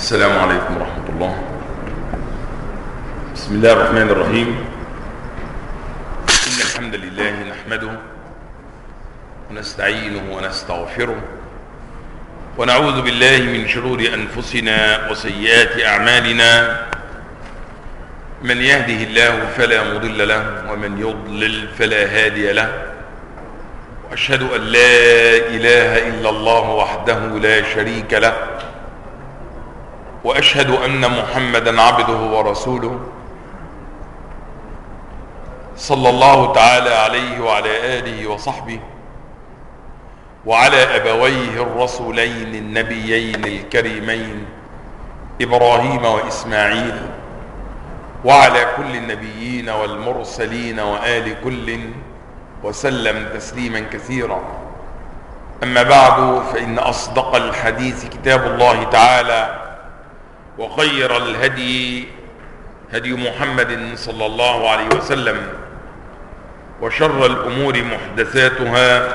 السلام عليكم ورحمة الله. بسم الله الرحمن الرحيم. إن الحمد لله نحمده ونستعينه ونستغفره ونعوذ بالله من شرور أنفسنا وسيئات أعمالنا. من يهده الله فلا مضل له ومن يضلل فلا هادي له، وأشهد أن لا إله إلا الله وحده لا شريك له، وأشهد أن محمدا عبده ورسوله صلى الله تعالى عليه وعلى آله وصحبه وعلى أبويه الرسولين النبيين الكريمين إبراهيم وإسماعيل، وعلى كل النبيين والمرسلين وآل كل وسلم تسليما كثيرا. أما بعد، فإن أصدق الحديث كتاب الله تعالى، وخير الهدي هدي محمد صلى الله عليه وسلم، وشر الأمور محدثاتها،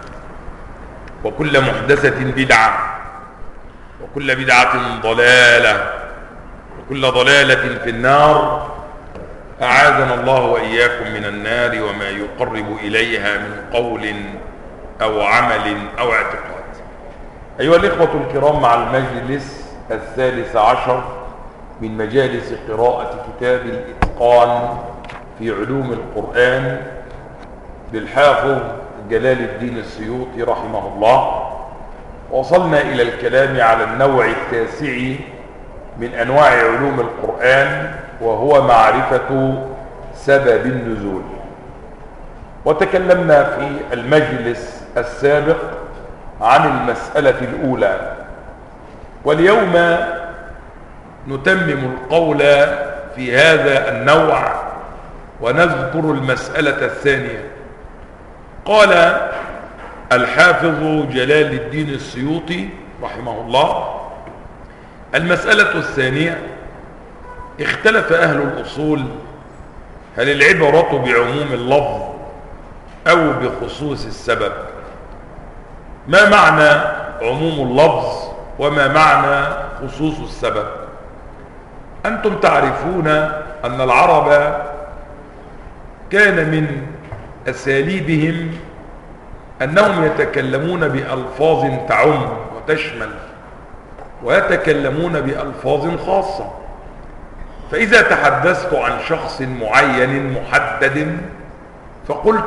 وكل محدثة بدعة، وكل بدعة ضلالة، وكل ضلالة في النار. أعاذنا الله وإياكم من النار وما يقرب إليها من قول أو عمل أو اعتقاد. أيها الإخوة الكرام، مع المجلس 13 من مجالس قراءة كتاب الإتقان في علوم القرآن للحافظ جلال الدين السيوطي رحمه الله، وصلنا إلى الكلام على النوع 9 من أنواع علوم القرآن، وهو معرفة سبب النزول. وتكلمنا في المجلس السابق عن المسألة الأولى، واليوم نتمم القول في هذا النوع ونذكر المسألة الثانية. قال الحافظ جلال الدين السيوطي رحمه الله: المسألة الثانية، اختلف أهل الأصول هل العبرة بعموم اللفظ أو بخصوص السبب؟ ما معنى عموم اللفظ وما معنى خصوص السبب؟ أنتم تعرفون أن العرب كان من أساليبهم أنهم يتكلمون بألفاظ تعم وتشمل، ويتكلمون بألفاظ خاصة. فإذا تحدثت عن شخص معين محدد فقلت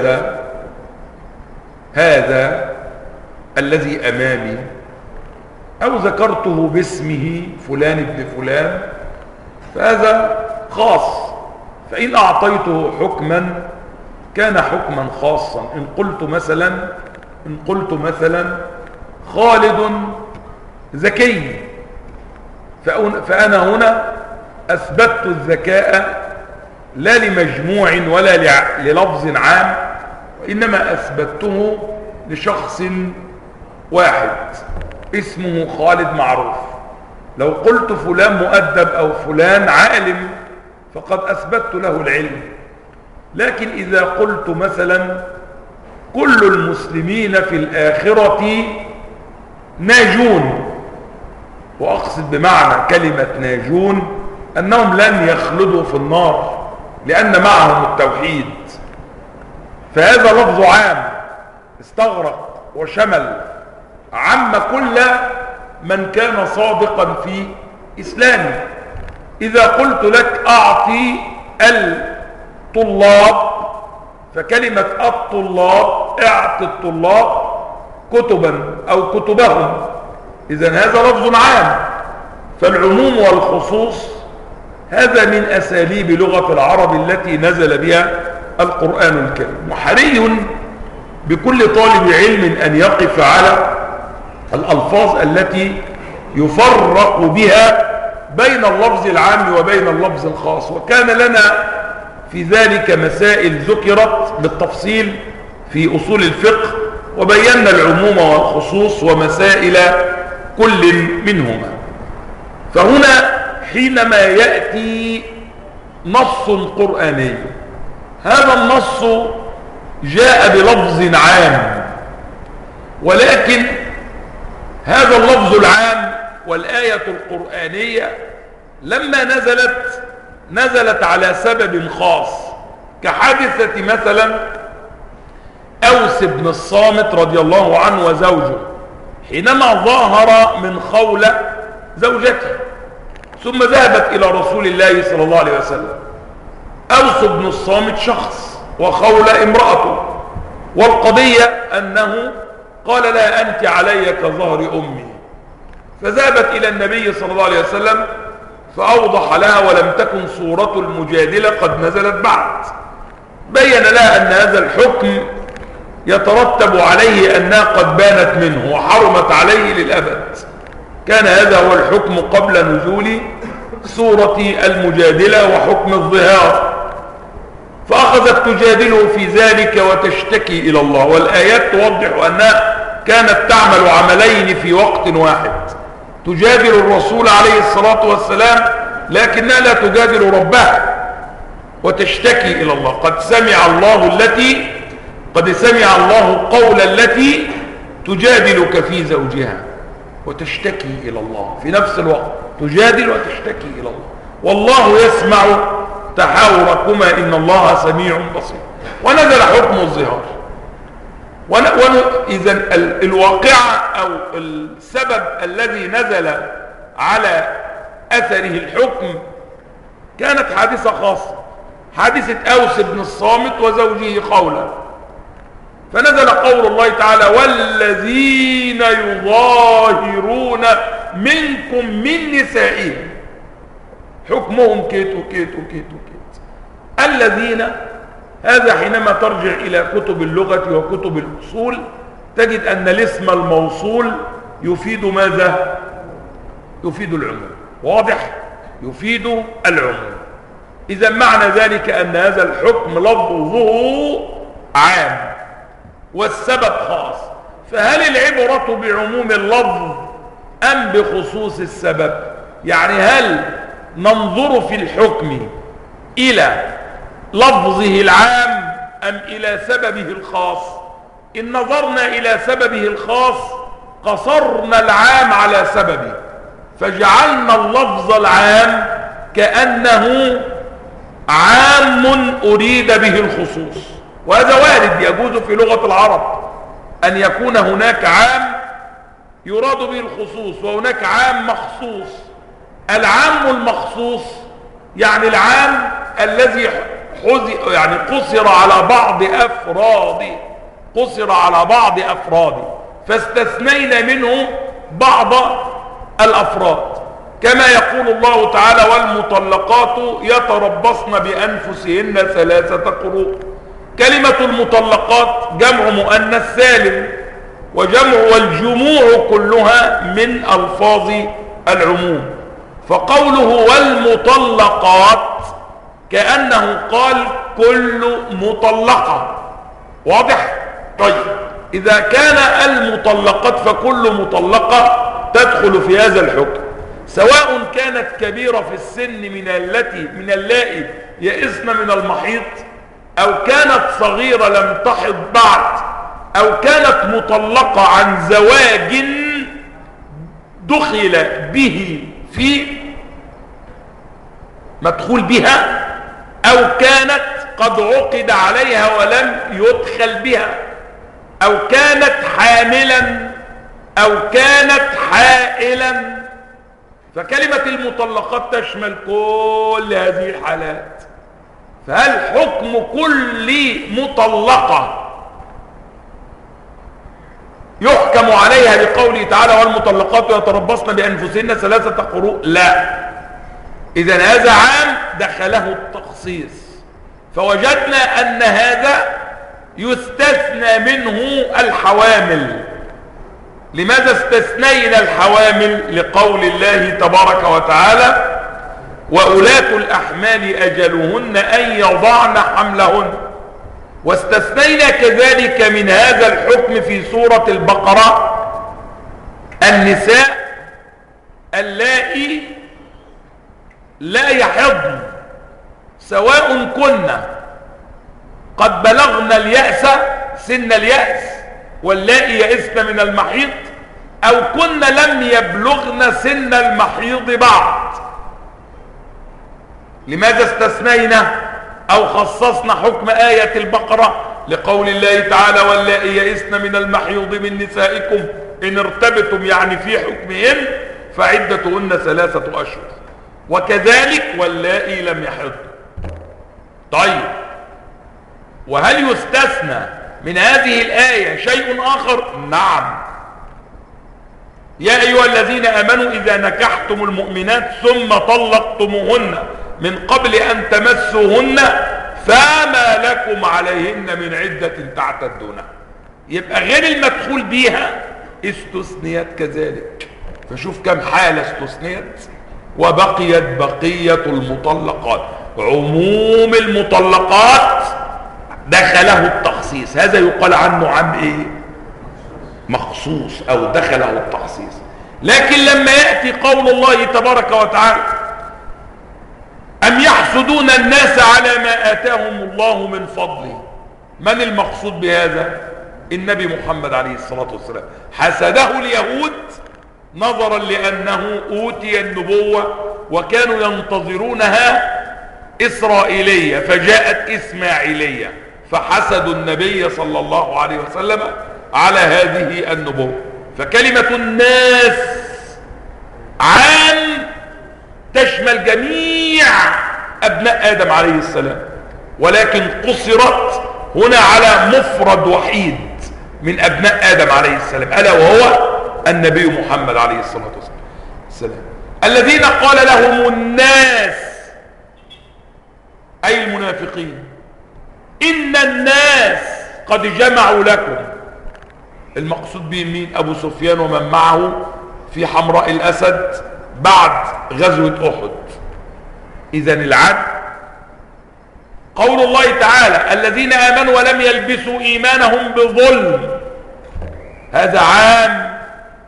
هذا الذي أمامي، أو ذكرته باسمه فلان ابن فلان، فهذا خاص. فإن أعطيته حكما كان حكما خاصا. إن قلت مثلا خالد ذكي، فأنا هنا أثبتت الذكاء لا لمجموع ولا للفظ عام، وإنما أثبته لشخص واحد اسمه خالد معروف. لو قلت فلان مؤدب أو فلان عالم فقد أثبتت له العلم. لكن إذا قلت مثلا كل المسلمين في الآخرة ناجون، وأقصد بمعنى كلمة ناجون أنهم لن يخلدوا في النار لأن معهم التوحيد، فهذا لفظ عام استغرق وشمل عم كل من كان صادقا في إسلامه. إذا قلت لك أعطي الطلاب، فكلمة الطلاب اعطي الطلاب كتبا أو كتبهم، إذن هذا لفظ عام. فالعموم والخصوص هذا من أساليب لغة العرب التي نزل بها القرآن الكريم. وحري بكل طالب علم أن يقف على الألفاذ التي يفرق بها بين اللفظ العام وبين اللفظ الخاص. وكان لنا في ذلك مسائل ذكرت بالتفصيل في أصول الفقه، وبينا العموم والخصوص ومسائل كل منهما. فهنا حينما يأتي نص قرآني، هذا النص جاء بلفظ عام، ولكن هذا اللفظ العام والآية القرآنية لما نزلت على سبب خاص، كحادثة مثلا أوس بن الصامت رضي الله عنه وزوجه حينما ظاهر من خولة زوجته ثم ذهبت إلى رسول الله صلى الله عليه وسلم. أوس بن الصامت شخص وخولة امرأته، والقضية أنه قال لها أنت علي كظهر أمي، فذهبت إلى النبي صلى الله عليه وسلم فأوضح لها، ولم تكن صورة المجادلة قد نزلت بعد، بين لها أن هذا الحكم يترتب عليه أنها قد بانت منه وحرمت عليه للأبد. كان هذا هو الحكم قبل نزول سورة المجادلة وحكم الظهار، فأخذت تجادله في ذلك وتشتكي إلى الله، والآيات توضح أنها كانت تعمل عملين في وقت واحد، تجادل الرسول عليه الصلاة والسلام لكنها لا تجادل ربها وتشتكي إلى الله. قد سمع الله قول التي تجادلك في زوجها وتشتكي إلى الله، في نفس الوقت تجادل وتشتكي إلى الله، والله يسمع تحاوركما إن الله سميع بصير. ونزل حكم الظهار. إذن الواقعة أو السبب الذي نزل على أثره الحكم كانت حادثة خاصة، حادثة أوس بن الصامت وزوجه خولة، فنزل قول الله تعالى والذين يظاهرون منكم من نسائهم حكمهم كيت وكيت وكيت وكيت. الذين، هذا حينما ترجع إلى كتب اللغة وكتب الأصول تجد أن الاسم الموصول يفيد ماذا؟ يفيد العموم. واضح؟ يفيد العموم. إذا معنى ذلك أن هذا الحكم لفظه عام والسبب خاص، فهل العبرة بعموم اللفظ أم بخصوص السبب؟ يعني هل ننظر في الحكم إلى لفظه العام أم إلى سببه الخاص؟ إن نظرنا إلى سببه الخاص قصرنا العام على سببه، فجعلنا اللفظ العام كأنه عام أريد به الخصوص، وهذا وارد، يجوز في لغة العرب أن يكون هناك عام يراد به الخصوص وهناك عام مخصوص. العام المخصوص يعني العام الذي قصر على بعض أفراده فاستثنينا منه بعض الأفراد، كما يقول الله تعالى والمطلقات يتربصن بأنفسهن 3 قروء. كلمة المطلقات جمع مؤنث سالم، والجموع كلها من ألفاظ العموم، فقوله والمطلقات كأنه قال كل مطلقة. واضح؟ طيب إذا كان المطلقات فكل مطلقة تدخل في هذا الحكم، سواء كانت كبيرة في السن من اللائي يئسن من المحيض، أو كانت صغيرة لم تحض بعد، أو كانت مطلقة عن زواج دخل به في مدخول بها، أو كانت قد عقد عليها ولم يدخل بها، أو كانت حاملا، أو كانت حائلا، فكلمة المطلقات تشمل كل هذه الحالات. فهل حكم كل مطلقة يحكم عليها بقوله تعالى والمطلقات يتربصن بأنفسهن 3 قروء؟ لا. إذن هذا عام دخله التخصيص، فوجدنا أن هذا يستثنى منه الحوامل. لماذا استثنينا الحوامل؟ لقول الله تبارك وتعالى وأولاة الأحمال أجلهن أن يضعن حملهن. واستثنينا كذلك من هذا الحكم في سورة البقرة النساء اللائي لا يحضن، سواء كنا قد بلغن اليأس سن اليأس واللائي يئسن من المحيض، او كن لم يبلغن سن المحيض بعد. لماذا استثنينا او خصصنا حكم آية البقرة؟ لقول الله تعالى واللائي يئسن من المحيض من نسائكم ان ارتبتم، يعني في حكمهن فعدتهن 3 أشهر، وكذلك واللائي لم يحضن. طيب، وهل يستثنى من هذه الآية شيء آخر؟ نعم. يا أيها الذين آمنوا إذا نكحتم المؤمنات ثم طلقتموهن من قبل أن تمسوهن فما لكم عليهن من عدة تعتدونها. يبقى غير المدخول بيها استثنيت كذلك. فشوف كم حالة استثنيت. وبقيت بقية المطلقات، عموم المطلقات دخله التخصيص. هذا يقال عنه عام ايه؟ مخصوص، او دخله التخصيص. لكن لما يأتي قول الله تبارك وتعالى أم يحسدون الناس على ما آتاهم الله من فضله، من المقصود بهذا؟ النبي محمد عليه الصلاة والسلام. حسده اليهود نظرا لأنه أوتي النبوة وكانوا ينتظرونها إسرائيلية فجاءت إسماعيلية، فحسدوا النبي صلى الله عليه وسلم على هذه النبوة. فكلمة الناس عام تشمل جميع أبناء آدم عليه السلام، ولكن قصرت هنا على مفرد وحيد من أبناء آدم عليه السلام، ألا وهو النبي محمد عليه الصلاة والسلام. الذين قال لهم الناس أي المنافقين إن الناس قد جمعوا لكم. المقصود به مين؟ أبو سفيان ومن معه في حمراء الأسد بعد غزوة أحد. إذن العدل قول الله تعالى الذين آمنوا ولم يلبسوا إيمانهم بظلم، هذا عام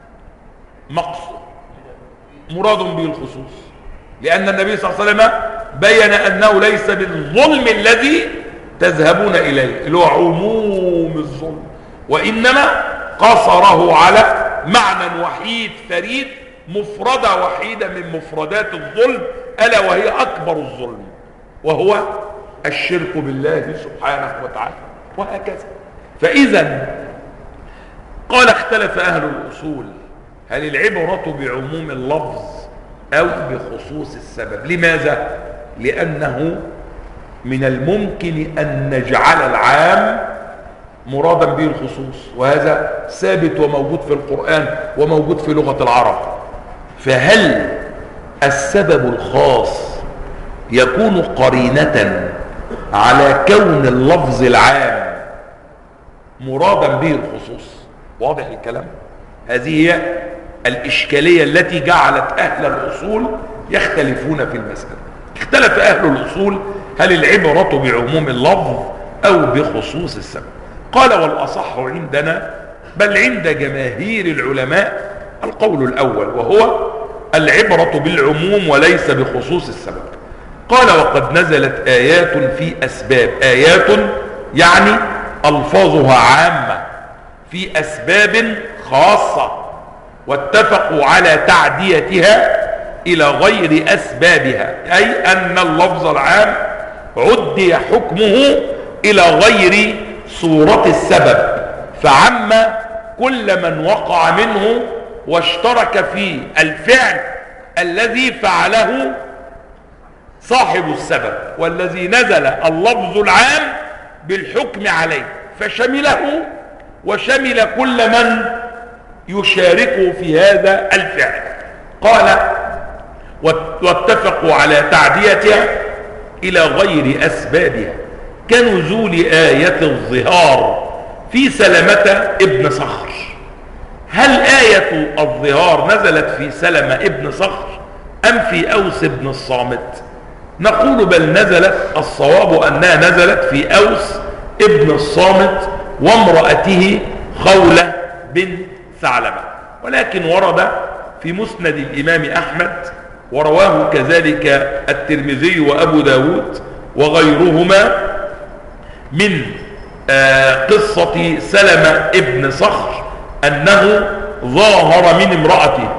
مقصود مراد به الخصوص، لأن النبي صلى الله عليه وسلم بين أنه ليس بالظلم الذي تذهبون إليه اللي هو عموم الظلم، وإنما قصره على معنى وحيد فريد، مفردة وحيدة من مفردات الظلم، ألا وهي أكبر الظلم، وهو الشرك بالله سبحانه وتعالى، وهكذا. فإذا قال اختلف أهل الأصول هل العبرة بعموم اللفظ أو بخصوص السبب؟ لماذا؟ لأنه من الممكن أن نجعل العام مرادا به الخصوص، وهذا ثابت وموجود في القرآن وموجود في لغة العرب. فهل السبب الخاص يكون قرينة على كون اللفظ العام مرادا به الخصوص؟ واضح الكلام؟ هذه هي الإشكالية التي جعلت أهل الأصول يختلفون في المسألة. اختلف أهل الأصول هل العبرة بعموم اللفظ أو بخصوص السبب؟ قال والأصح عندنا بل عند جماهير العلماء القول الأول، وهو العبرة بالعموم وليس بخصوص السبب. قال وقد نزلت آيات في أسباب، آيات يعني ألفاظها عامة في أسباب خاصة، واتفقوا على تعديتها إلى غير أسبابها، أي أن اللفظ العام عدي حكمه إلى غير صورة السبب، فعم كل من وقع منه واشترك في الفعل الذي فعله صاحب السبب، والذي نزل اللفظ العام بالحكم عليه فشمله وشمل كل من يشاركه في هذا الفعل. قال واتفقوا على تعديتها إلى غير أسبابها كنزول آية الظهار في سلمة ابن صخر. هل آية الظهار نزلت في سلمة ابن صخر أم في أوس ابن الصامت؟ نقول بل نزلت، الصواب أنها نزلت في أوس ابن الصامت وامرأته خولة بنت ثعلبة، ولكن ورد في مسند الإمام أحمد ورواه كذلك الترمذي وأبو داود وغيرهما من قصة سلمة ابن صخر أنه ظاهر من امرأته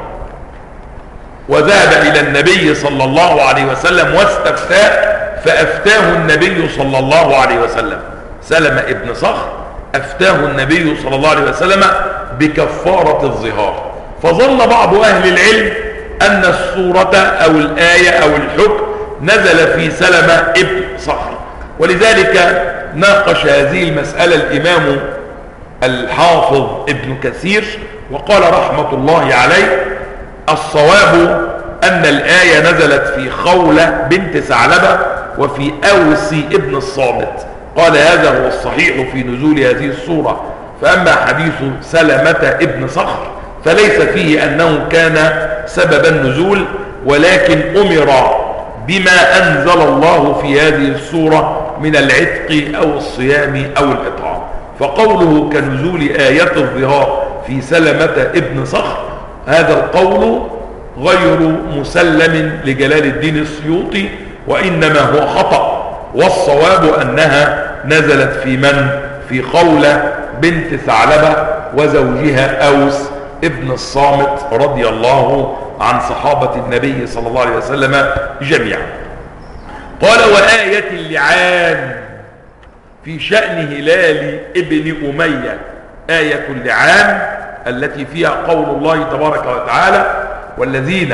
وذهب إلى النبي صلى الله عليه وسلم واستفتاه، فأفتاه النبي صلى الله عليه وسلم. سلمة ابن صخر أفتاه النبي صلى الله عليه وسلم بكفارة الظهار. فظن بعض أهل العلم أن السورة أو الآية أو الحكم نزل في سلمة ابن صخر، ولذلك ناقش هذه المسألة الإمام الحافظ ابن كثير وقال رحمة الله عليه: الصواب أن الآية نزلت في خولة بنت ثعلبة وفي أوس ابن الصامت. قال هذا هو الصحيح في نزول هذه السورة. فأما حديث سلمة ابن صخر فليس فيه أنه كان سبب النزول، ولكن أمر بما أنزل الله في هذه السورة من العتق أو الصيام أو الإطعام. فقوله كنزول آية الظهار في سلمة ابن صخر هذا القول غير مسلم لجلال الدين السيوطي، وإنما هو خطأ، والصواب أنها نزلت في من؟ في خولة بنت ثعلبة وزوجها أوس ابن الصامت رضي الله عن صحابة النبي صلى الله عليه وسلم جميعا. قال: وآية اللعان في شأن هلال ابن أمية. آية اللعان التي فيها قول الله تبارك وتعالى: والذين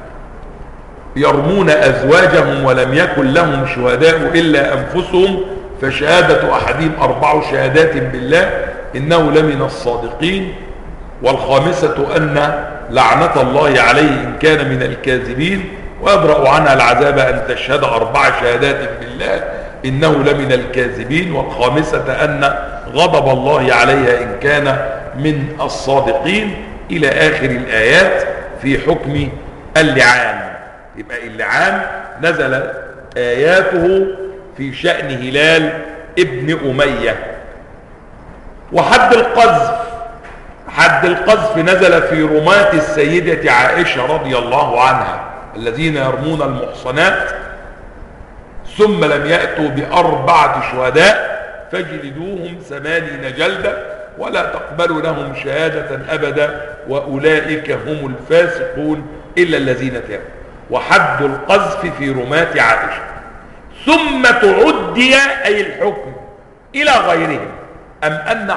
يرمون أزواجهم ولم يكن لهم شهداء إلا أنفسهم فشهادة أحدهم 4 شهادات بالله إنه لمن الصادقين، والخامسة أن لعنة الله عليه إن كان من الكاذبين، ويبرأ عنها العذاب أن تشهد 4 شهادات بالله إنه لمن الكاذبين، والخامسة أن غضب الله عليها إن كان من الصادقين، إلى آخر الآيات في حكم اللعان. يبقى اللعان نزل آياته في شأن هلال ابن أمية. وحد القذف، حد القذف نزل في رماة السيدة عائشة رضي الله عنها الذين يرمون المحصنات ثم لم يأتوا ب4 شهداء فاجلدوهم 80 جلدة ولا تقبلوا لهم شهادة أبدا وأولئك هم الفاسقون إلا الذين تابوا. وحد القذف في رماة عائشة. ثم تعدي أي الحكم إلى غيرهم. أم أن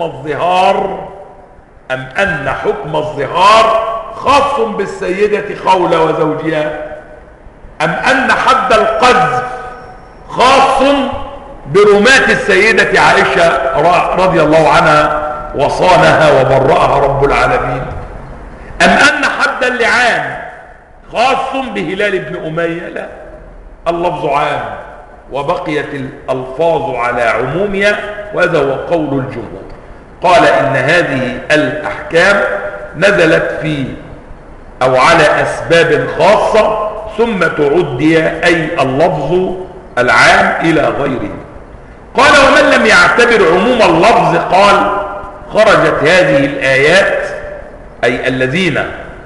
حكم الظهار خاص بالسيدة خولة وزوجها، أم أن حد القذف خاص برماة السيدة عائشة رضي الله عنها وصانها وبرأها رب العالمين، أم أن حد اللعان خاص بهلال بن أمية؟ لا، اللفظ عام وبقيت الألفاظ على عمومها، وهذا هو قول الجمهور. قال إن هذه الأحكام نزلت في أو على أسباب خاصة ثم تعدي أي اللفظ العام إلى غيره. قال: ومن لم يعتبر عموم اللفظ قال: خرجت هذه الآيات، أي الذين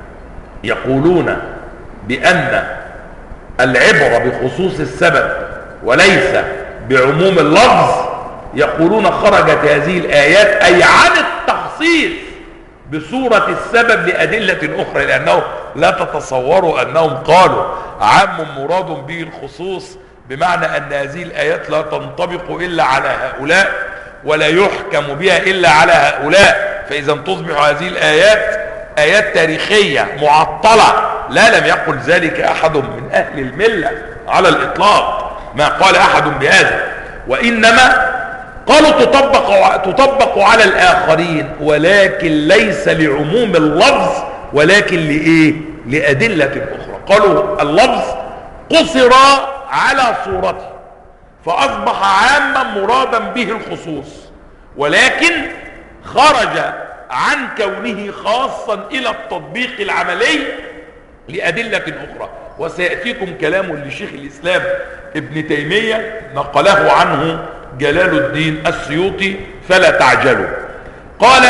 يقولون بأن العبرة بخصوص السبب وليس بعموم اللفظ، يقولون خرجت هذه الآيات أي عن التخصيص بصورة السبب لأدلة أخرى، لأنه لا تتصوروا أنهم قالوا عام مراد به الخصوص، بمعنى أن هذه الآيات لا تنطبق إلا على هؤلاء ولا يحكم بها إلا على هؤلاء، فإذا تصبح هذه الآيات آيات تاريخية معطلة. لا، لم يقل ذلك أحد من أهل الملة على الإطلاق، ما قال أحد بهذا، وإنما قالوا تطبق على الآخرين، ولكن ليس لعموم اللفظ، ولكن لإيه؟ لأدلة أخرى. قالوا اللفظ قصر على صورته فأصبح عاما مرادا به الخصوص، ولكن خرج عن كونه خاصا إلى التطبيق العملي لأدلة أخرى. وسيأتيكم كلام لشيخ الإسلام ابن تيمية نقله عنه جلال الدين السيوطي، فلا تعجلوا. قال: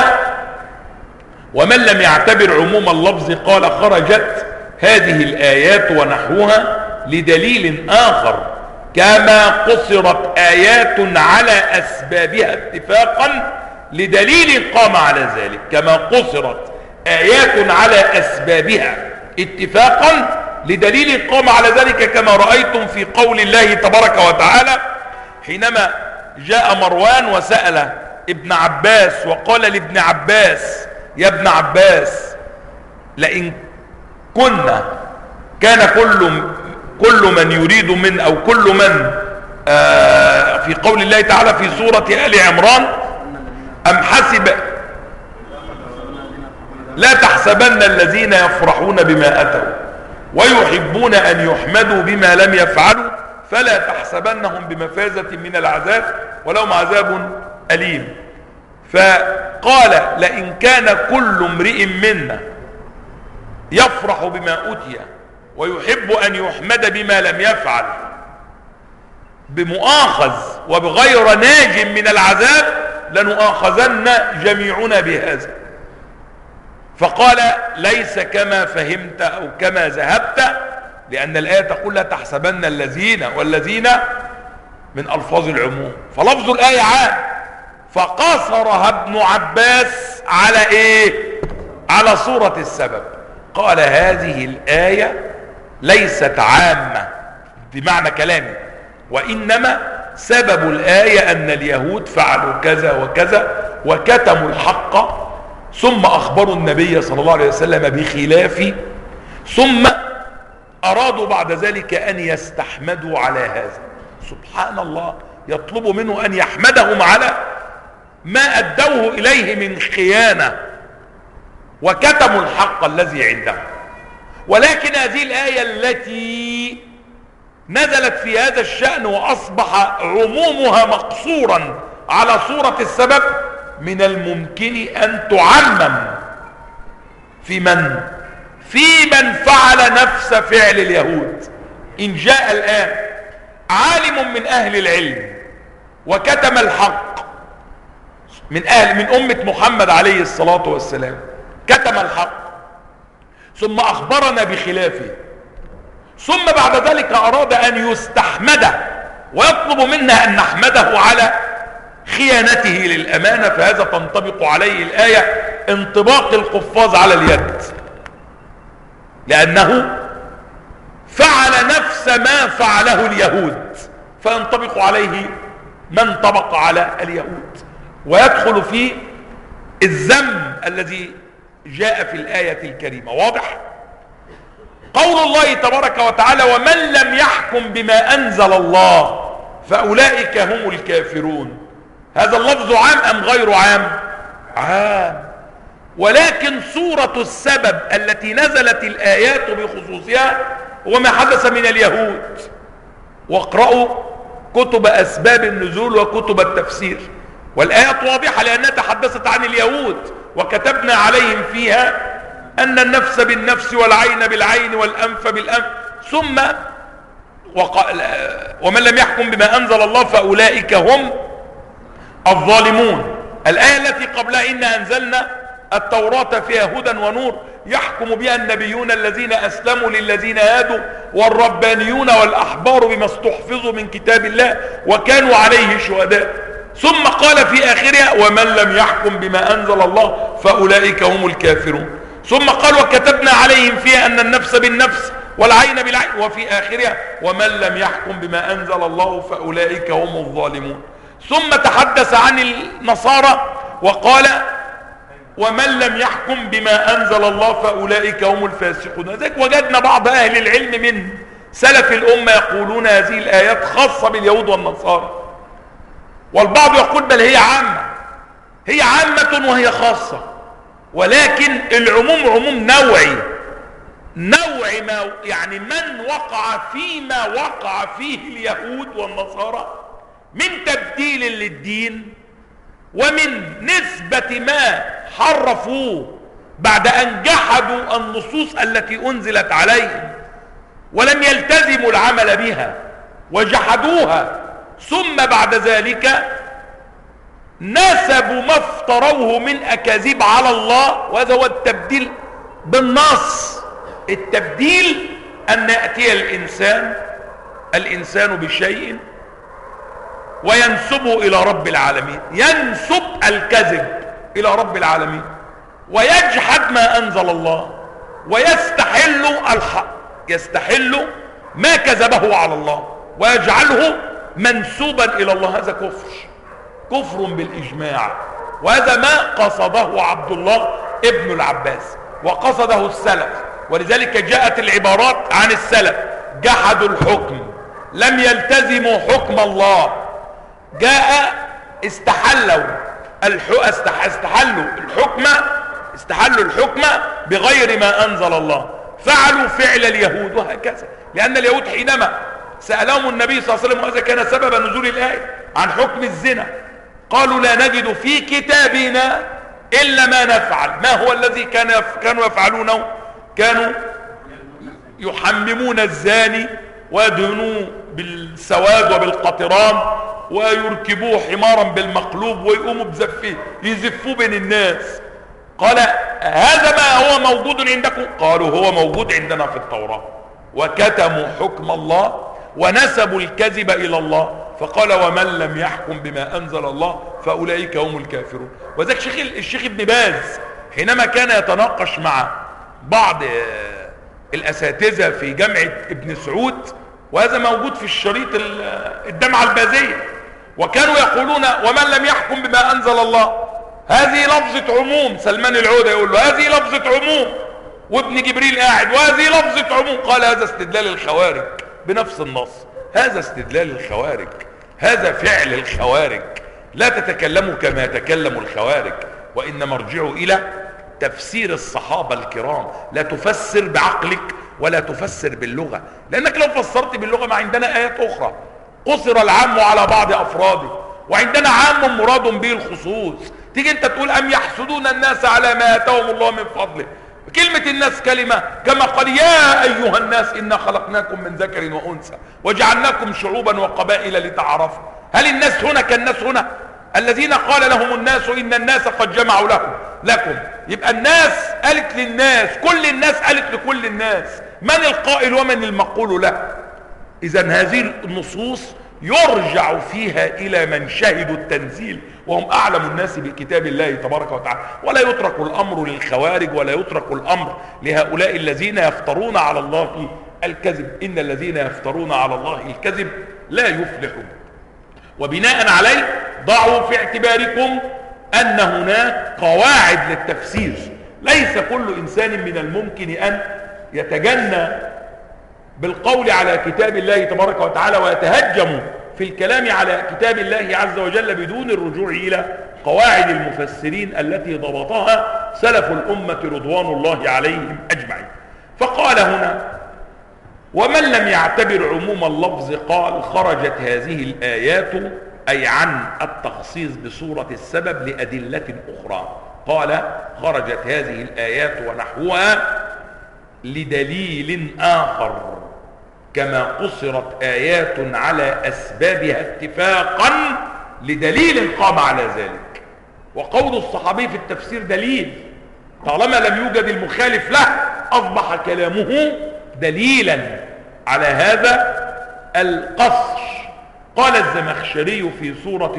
ومن لم يعتبر عموم اللفظ قال: خرجت هذه الآيات ونحوها لدليل آخر، كما قصرت آيات على أسبابها اتفاقا لدليل قام على ذلك، كما قصرت آيات على أسبابها اتفاقا لدليل قام على ذلك كما رأيتم في قول الله تبارك وتعالى حينما جاء مروان وسأل ابن عباس وقال لابن عباس يا ابن عباس لئن كان كل من يريد من أو كل من في قول الله تعالى في سورة آل عمران أم حسب لا تحسبن الذين يفرحون بما أتوا ويحبون أن يحمدوا بما لم يفعلوا فلا تحسبنهم بمفازة من العذاب ولهم عذاب أليم. فقال لئن كان كل امرئ منا يفرح بما أوتي ويحب أن يحمد بما لم يفعل بمؤاخذ وبغير ناج من العذاب لنؤاخذن جميعنا بهذا. فقال ليس كما فهمت أو كما ذهبت، لأن الآية تقول لا تحسبن الذين والذين من ألفاظ العموم، فلفظ الآية عام، فقصرها ابن عباس على إيه؟ على صورة السبب. قال هذه الآية ليست عامة بمعنى كلامي، وإنما سبب الآية أن اليهود فعلوا كذا وكذا وكتموا الحق ثم أخبروا النبي صلى الله عليه وسلم بخلافه، ثم أرادوا بعد ذلك أن يستحمدوا على هذا. سبحان الله، يطلب منه أن يحمدهم على ما أدوه إليه من خيانة وكتموا الحق الذي عندهم. ولكن هذه الآية التي نزلت في هذا الشأن وأصبح عمومها مقصورا على صورة السبب، من الممكن أن تعمم في من فعل نفس فعل اليهود. إن جاء الآن عالم من أهل العلم وكتم الحق من أمة محمد عليه الصلاة والسلام، كتم الحق ثم أخبرنا بخلافه، ثم بعد ذلك أراد أن يستحمده ويطلب منا أن نحمده على خيانته للأمانة، فهذا تنطبق عليه الآية انطباق القفاز على اليد، لأنه فعل نفس ما فعله اليهود، فينطبق عليه ما انطبق على اليهود، ويدخل في الذم الذي جاء في الآية الكريمة. واضح؟ قول الله تبارك وتعالى ومن لم يحكم بما أنزل الله فأولئك هم الكافرون. هذا اللفظ عام أم غير عام؟ عام، ولكن صورة السبب التي نزلت الآيات بخصوصها هو ما حدث من اليهود. واقرأوا كتب أسباب النزول وكتب التفسير، والآيات واضحة لأنها تحدثت عن اليهود، وكتبنا عليهم فيها أن النفس بالنفس والعين بالعين والأنف بالأنف، ثم ومن لم يحكم بما أنزل الله فأولئك هم الظالمون. الآية التي قبلها إن أنزلنا التوراة فيها هدى ونور يحكم بها النبيون الذين أسلموا للذين هادوا والربانيون والأحبار بما استحفظوا من كتاب الله وكانوا عليه شهداء. ثم قال في آخرها ومن لم يحكم بما أنزل الله فأولئك هم الكافرون. ثم قال وكتبنا عليهم فيها أن النفس بالنفس والعين بالعين، وفي آخرها ومن لم يحكم بما أنزل الله فأولئك هم الظالمون. ثم تحدث عن النصارى وقال ومن لم يحكم بما أنزل الله فأولئك هم الفاسقون. لذلك وجدنا بعض أهل العلم من سلف الأمة يقولون هذه الآيات خاصة باليهود والنصارى، والبعض يقول بل هي عامة، هي عامة وهي خاصة، ولكن العموم عموم نوعي ما يعني من وقع فيما وقع فيه اليهود والنصارى من تبديل للدين ومن نسبة ما حرفوه بعد أن جحدوا النصوص التي أنزلت عليهم ولم يلتزموا العمل بها وجحدوها، ثم بعد ذلك نسبوا ما افتروه من أكاذيب على الله، وهذا هو التبديل بالنص. التبديل أن يأتي الإنسان بشيء وينسبه إلى رب العالمين، ينسب الكذب إلى رب العالمين، ويجحد ما أنزل الله ويستحل الحق، يستحل ما كذبه على الله ويجعله منسوبا إلى الله، هذا كفر بالإجماع. وهذا ما قصده عبد الله ابن العباس وقصده السلف، ولذلك جاءت العبارات عن السلف: جحدوا الحكم، لم يلتزموا حكم الله، جاء استحلوا الحكم بغير ما أنزل الله، فعلوا فعل اليهود، وهكذا. لأن اليهود حينما سألهم النبي صلى الله عليه وسلم، وهذا كان سبب نزول الآية، عن حكم الزنا، قالوا لا نجد في كتابنا إلا ما نفعل. ما هو الذي كانوا يفعلونه؟ كانوا يحممون الزاني ويدهنوه بالسواد وبالقطران ويركبوه حمارا بالمقلوب ويقوموا بزفه يزفوه بين الناس. قال هذا ما هو موجود عندكم؟ قالوا هو موجود عندنا في التوراة. وكتموا حكم الله ونسبوا الكذب إلى الله، فقال ومن لم يحكم بما أنزل الله فأولئك هم الكافرون. وذلك الشيخ ابن باز حينما كان يتناقش مع بعض الأساتذة في جامعة ابن سعود، وهذا موجود في الشريط الدمعة البازية، وكانوا يقولون ومن لم يحكم بما أنزل الله، هذه لفظة عموم. سلمان العودة يقول له هذه لفظة عموم، وابن جبريل قاعد وهذه لفظة عموم. قال هذا استدلال الخوارج بنفس النص، هذا استدلال الخوارج، هذا فعل الخوارج. لا تتكلموا كما يتكلم الخوارج، وإنما ارجعوا إلى تفسير الصحابة الكرام. لا تفسر بعقلك ولا تفسر باللغة، لأنك لو فسرت باللغة ما عندنا آيات أخرى قصر العام على بعض أفراده، وعندنا عام مراد به الخصوص. تيجي انت تقول أم يحسدون الناس على ما آتاهم الله من فضله. كلمة الناس كلمة، كما قال يا أيها الناس إنا خلقناكم من ذكر وأنثى وجعلناكم شعوبا وقبائل لتعارفوا. هل الناس هنا كالناس هنا؟ الذين قال لهم الناس إن الناس قد جمعوا لكم. يبقى الناس قالت للناس، كل الناس قالت لكل الناس. من القائل ومن المقول له؟ إذن هذه النصوص يرجع فيها إلى من شهدوا التنزيل وهم أعلم الناس بكتاب الله تبارك وتعالى. ولا يترك الأمر للخوارج ولا يترك الأمر لهؤلاء الذين يفترون على الله الكذب. إن الذين يفترون على الله الكذب لا يفلحون. وبناء عليه ضعوا في اعتباركم أن هناك قواعد للتفسير. ليس كل إنسان من الممكن أن يتجنى بالقول على كتاب الله تبارك وتعالى ويتهجم في الكلام على كتاب الله عز وجل بدون الرجوع إلى قواعد المفسرين التي ضبطها سلف الأمة رضوان الله عليهم أجمعين. فقال هنا ومن لم يعتبر عموم اللفظ قال خرجت هذه الآيات أي عن التخصيص بصورة السبب لأدلة أخرى. قال خرجت هذه الآيات ونحوها لدليل آخر، كما قصرت آيات على أسبابها اتفاقا لدليل قام على ذلك. وقول الصحابي في التفسير دليل، طالما لم يوجد المخالف له أصبح كلامه دليلا على هذا القصر. قال الزمخشري في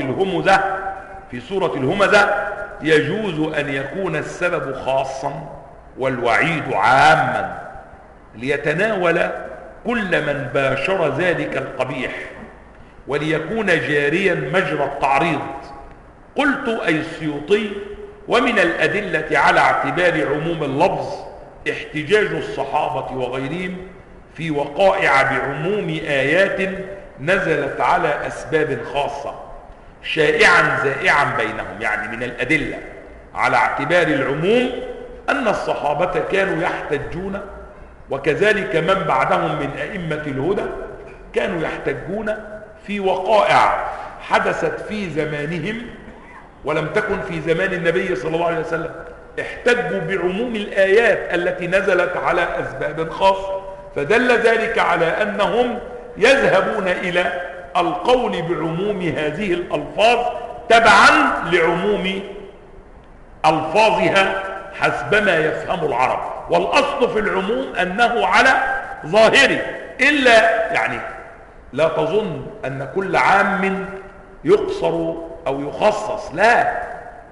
سورة الهمزة يجوز أن يكون السبب خاصا والوعيد عاما ليتناول كل من باشر ذلك القبيح وليكون جاريا مجرى التعريض. قلت أي السيوطي ومن الأدلة على اعتبار عموم اللفظ احتجاج الصحابة وغيرهم في وقائع بعموم آيات نزلت على أسباب خاصة شائعا زائعا بينهم. يعني من الأدلة على اعتبار العموم أن الصحابة كانوا يحتجون، وكذلك من بعدهم من أئمة الهدى كانوا يحتجون في وقائع حدثت في زمانهم ولم تكن في زمان النبي صلى الله عليه وسلم. احتجوا بعموم الآيات التي نزلت على أسباب خاصة، فدل ذلك على أنهم يذهبون إلى القول بعموم هذه الألفاظ تبعا لعموم ألفاظها حسبما يفهم العرب. والأصل في العموم أنه على ظاهره، إلا يعني لا تظن أن كل عام يقصر أو يخصص، لا،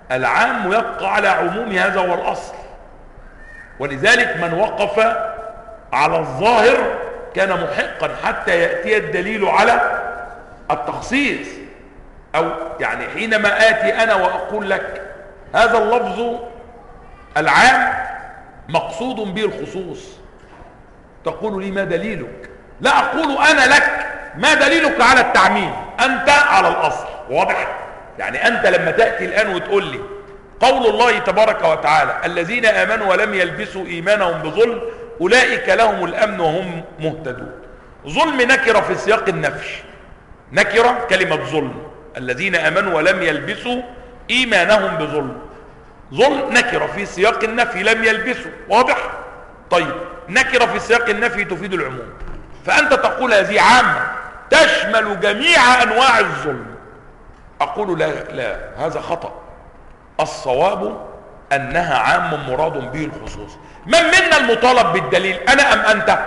العام يبقى على عموم، هذا هو الأصل. ولذلك من وقف على الظاهر كان محقا حتى يأتي الدليل على التخصيص. أو يعني حينما آتي أنا وأقول لك هذا اللفظ العام مقصود به الخصوص، تقول لي ما دليلك؟ لا أقول أنا لك ما دليلك على التعميم، أنت على الأصل. واضح؟ يعني أنت لما تأتي الآن وتقول لي قول الله تبارك وتعالى الذين آمنوا ولم يلبسوا إيمانهم بظلم أولئك لهم الأمن وهم مهتدون. ظلم نكرة في سياق النفي، نكرة كلمة ظلم، الذين آمنوا ولم يلبسوا إيمانهم بظلم، ظلم نكرة في سياق النفي، لم يلبسوا. واضح؟ طيب نكرة في سياق النفي تفيد العموم، فأنت تقول هذه عامة تشمل جميع أنواع الظلم. أقول لا هذا خطأ، الصواب أنها عام مراد به الخصوص. من منا المطالب بالدليل، أنا أم أنت؟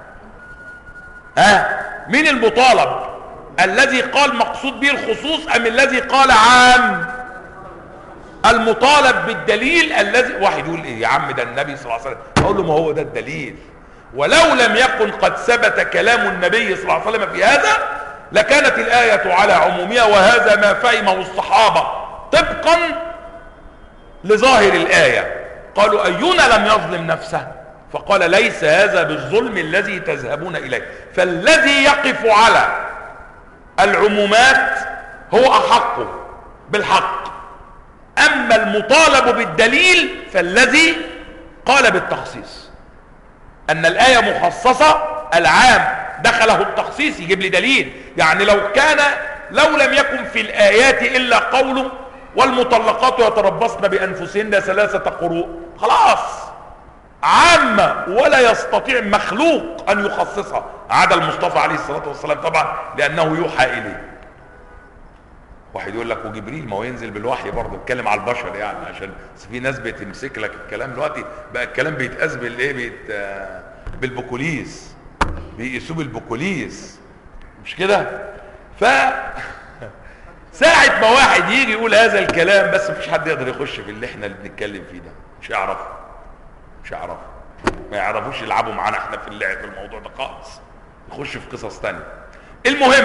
مين المطالب؟ الذي قال مقصود به الخصوص أم الذي قال عام؟ المطالب بالدليل الذي واحد يقول ايه يا عم ده النبي صلى الله عليه وسلم، اقول له ما هو ده الدليل، ولو لم يكن قد ثبت كلام النبي صلى الله عليه وسلم في هذا لكانت الآية على عمومها، وهذا ما فهمه الصحابة طبقا لظاهر الآية. قالوا أينا لم يظلم نفسه؟ فقال ليس هذا بالظلم الذي تذهبون إليه. فالذي يقف على العمومات هو أحق بالحق، أما المطالب بالدليل فالذي قال بالتخصيص، أن الآية مخصصة، العام دخله التخصيص يجيب لي دليل. يعني لو لم يكن في الآيات إلا قوله والمطلقات يتربصن بأنفسهن 3 قروء، خلاص عامة ولا يستطيع مخلوق أن يخصصها عدا المصطفى عليه الصلاة والسلام طبعا لأنه يوحى إليه. واحد يقول لك وجبريل ما هو ينزل بالوحي برضه، بيتكلم على البشر يعني، عشان في ناس بتمسك لك الكلام دلوقتي بقى الكلام بيتقاس بالايه، بالبكوليس، بيقيسوه بالبكوليس، مش كده؟ ف ساعة ما واحد يجي يقول هذا الكلام بس مفيش حد يقدر يخش في اللي احنا اللي بنتكلم فيه ده، مش هيعرفوا ما يعرفوش يلعبوا معانا احنا في اللعب في الموضوع ده خالص، يخش في قصص تانية. المهم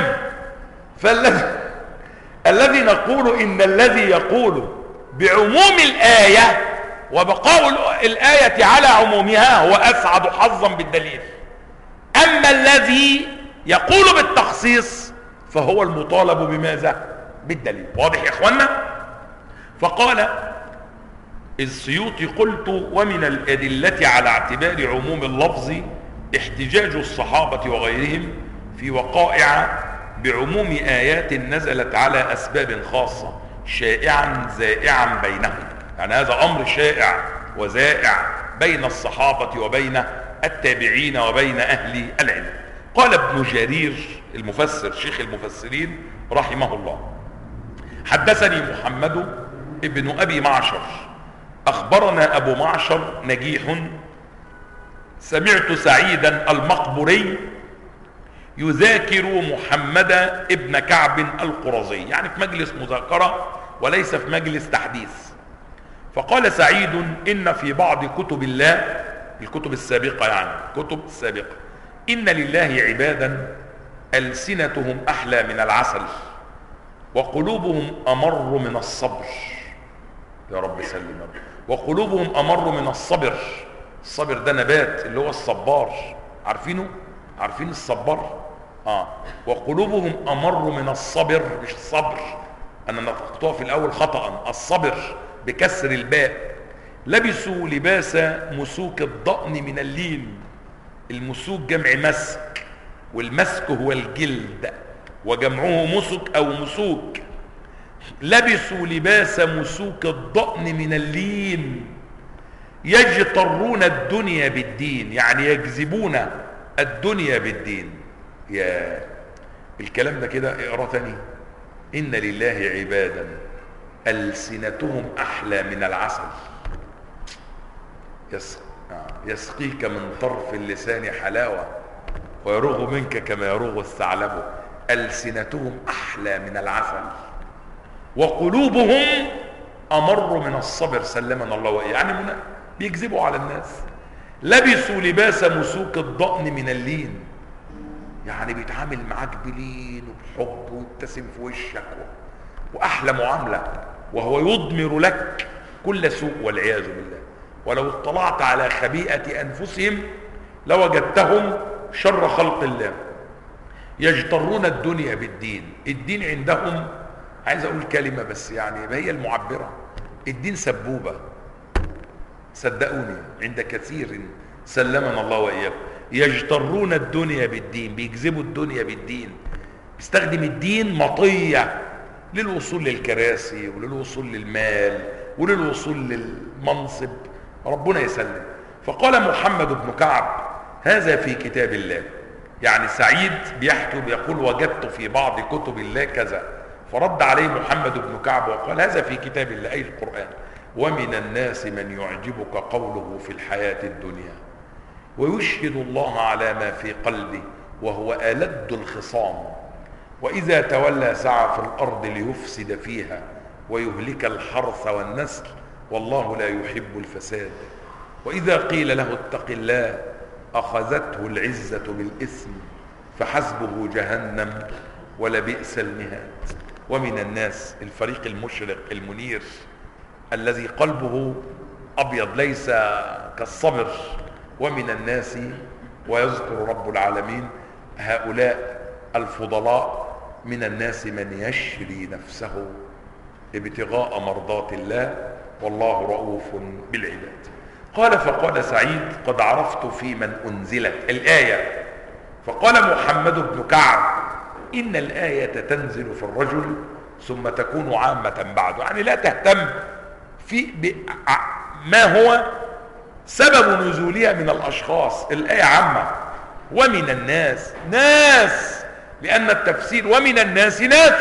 الذي نقول ان الذي يقول بعموم الآية وبقاء الآية على عمومها هو أسعد حظا بالدليل، أما الذي يقول بالتخصيص فهو المطالب بماذا؟ بالدليل. واضح يا اخوانا؟ فقال السيوطي قلت ومن الأدلة على اعتبار عموم اللفظ احتجاج الصحابة وغيرهم في وقائع بعموم آيات نزلت على أسباب خاصة شائعا زائعا بينهم. يعني هذا أمر شائع وزائع بين الصحابة وبين التابعين وبين أهل العلم. قال ابن جرير المفسر شيخ المفسرين رحمه الله حدثني محمد ابن أبي معشر أخبرنا أبو معشر نجيح سمعت سعيدا المقبري يذاكر محمد ابن كعب القرظي، يعني في مجلس مذاكرة وليس في مجلس تحديث. فقال سعيد إن في بعض كتب الله، الكتب السابقة يعني الكتب السابقة، إن لله عبادا ألسنتهم أحلى من العسل وقلوبهم أمر من الصبر. يا رب سلم يا رب. وقلوبهم أمر من الصبر. الصبر ده نبات اللي هو الصبار، عارفينه؟ عارفين الصبار؟ وقلوبهم أمر من الصبر، مش الصبر، أنا نطقتها في الأول خطأ، الصبر بكسر الباء. لبسوا لباس مسوك الضأن من اللين. المسوك جمع مسك، والمسك هو الجلد وجمعه مسك أو مسوك. لبسوا لباس مسوك الضأن من اللين يجترون الدنيا بالدين، يعني يجذبون الدنيا بالدين. يا الكلام ده كده اقرأ تاني. إن لله عبادا ألسنتهم أحلى من العسل يسقيك من طرف اللسان حلاوة ويروغ منك كما يروغ الثعلب. ألسنتهم أحلى من العسل وقلوبهم أمر من الصبر سلمنا الله وإياه. يعني بيكذبوا على الناس. لبسوا لباس مسوك الضأن من اللين، يعني بيتعامل معاك بلين وبحب ويبتسم في وشك وأحلى معاملة، وهو يضمر لك كل سوء والعياذ بالله. ولو اطلعت على خبيئة أنفسهم لوجدتهم شر خلق الله. يجترون الدنيا بالدين. الدين عندهم، عايز أقول كلمة بس يعني هي المعبرة، الدين سبوبة، صدقوني عند كثير سلمنا الله وإياكم. يجترون الدنيا بالدين، بيجذبوا الدنيا بالدين، بيستخدم الدين مطية للوصول للكراسي وللوصول للمال وللوصول للمنصب، ربنا يسلم. فقال محمد بن كعب هذا في كتاب الله. يعني سعيد بيحكي بيقول وجدت في بعض كتب الله كذا، فرد عليه محمد بن كعب وقال هذا في كتاب الله أي القرآن. ومن الناس من يعجبك قوله في الحياة الدنيا ويشهد الله على ما في قلبه وهو ألد الخصام، وإذا تولى سعى في الأرض ليفسد فيها ويهلك الحرث والنسل والله لا يحب الفساد. وإذا قيل له اتق الله أخذته العزة بالإثم فحسبه جهنم ولبئس المهاد. ومن الناس الفريق المشرق المنير الذي قلبه أبيض ليس كالصبر. ومن الناس، ويذكر رب العالمين هؤلاء الفضلاء، من الناس من يشري نفسه ابتغاء مرضات الله والله رؤوف بالعباد. قال فقال سعيد قد عرفت في من أنزلت الآية. فقال محمد بن كعب إن الآية تنزل في الرجل ثم تكون عامة بعد، يعني لا تهتم في ما هو سبب نزولها من الأشخاص. الآية عامة. ومن الناس ناس، لأن التفسير ومن الناس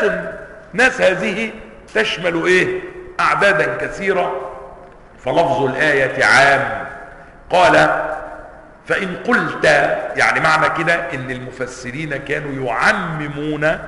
ناس هذه تشمل إيه؟ أعدادا كثيرة، فلفظ الآية عام. قال فإن قلت، يعني معنى كده إن المفسرين كانوا يعممون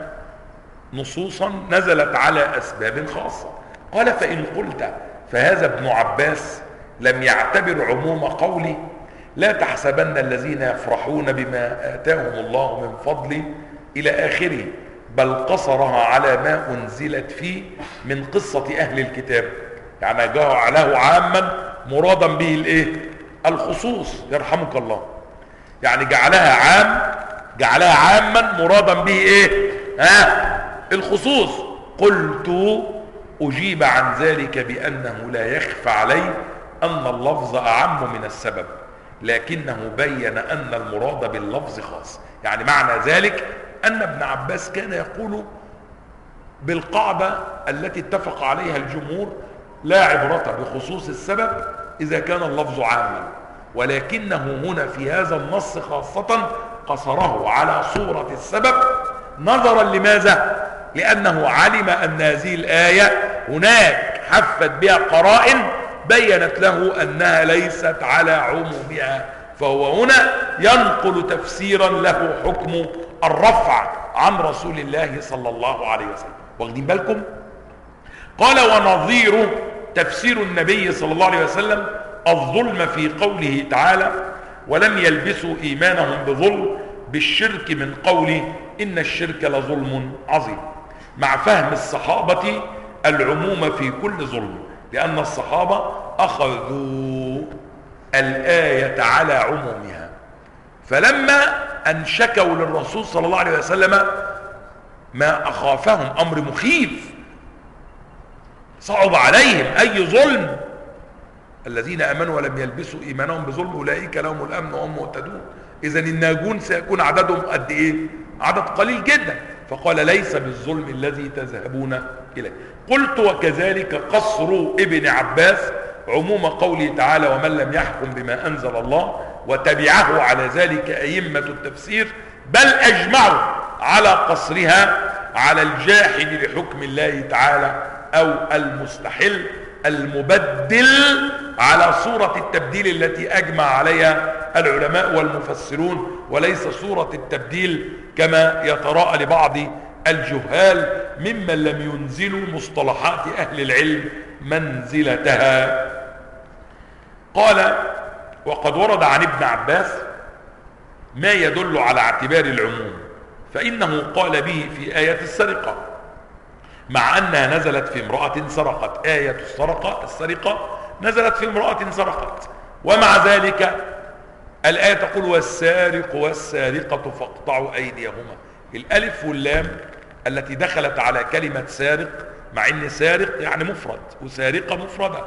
نصوصا نزلت على أسباب خاصة. قال فإن قلت فهذا ابن عباس لم يعتبر عموم قولي لا تحسبن الذين يفرحون بما آتاهم الله من فضله إلى آخره، بل قصرها على ما أنزلت فيه من قصة أهل الكتاب. يعني جعله عاما مرادا به الايه؟ الخصوص، يرحمك الله. يعني جعلها عاما مرادا به ايه؟ الخصوص. قلت أجيب عن ذلك بأنه لا يخفى عليه أن اللفظ أعم من السبب، لكنه بين أن المراد باللفظ خاص. يعني معنى ذلك أن ابن عباس كان يقول بالقاعدة التي اتفق عليها الجمهور لا عبرة بخصوص السبب إذا كان اللفظ عاما، ولكنه هنا في هذا النص خاصة قصره على صورة السبب نظرا لماذا؟ لأنه علم أن هذه الآية هناك حفت بها قرائن بيّنت له أنها ليست على عمومها، فهو هنا ينقل تفسيرا له حكم الرفع عن رسول الله صلى الله عليه وسلم. واخدين بالكم؟ قال ونظير تفسير النبي صلى الله عليه وسلم الظلم في قوله تعالى ولم يلبسوا إيمانهم بظلم بالشرك من قوله إن الشرك لظلم عظيم، مع فهم الصحابة العموم في كل ظلم، لأن الصحابة أخذوا الآية على عمومها، فلما أن شكوا للرسول صلى الله عليه وسلم ما أخافهم أمر مخيف صعب عليهم أي ظلم، الذين آمنوا ولم يلبسوا إيمانهم بظلم أولئك لهم الأمن وهم مهتدون. إذن الناجون سيكون عددهم قد إيه؟ عدد قليل جدا. فقال ليس بالظلم الذي تذهبون إليه. قلت وكذلك قصر ابن عباس عموم قوله تعالى ومن لم يحكم بما أنزل الله، وتبعه على ذلك أئمة التفسير، بل أجمعوا على قصرها على الجاحد لحكم الله تعالى أو المستحل المبدل على صورة التبديل التي أجمع عليها العلماء والمفسرون، وليس صورة التبديل كما يتراءى لبعض الجهال ممن لم ينزلوا مصطلحات أهل العلم منزلتها. قال وقد ورد عن ابن عباس ما يدل على اعتبار العموم، فإنه قال به في آية السرقة مع أنها نزلت في امرأة سرقت. آية السرقة نزلت في امرأة سرقت، ومع ذلك الآية تقول والسارق والسارقة فاقطعوا أيديهما. الألف واللام التي دخلت على كلمة سارق، مع أن سارق يعني مفرد وسارقة مفردة،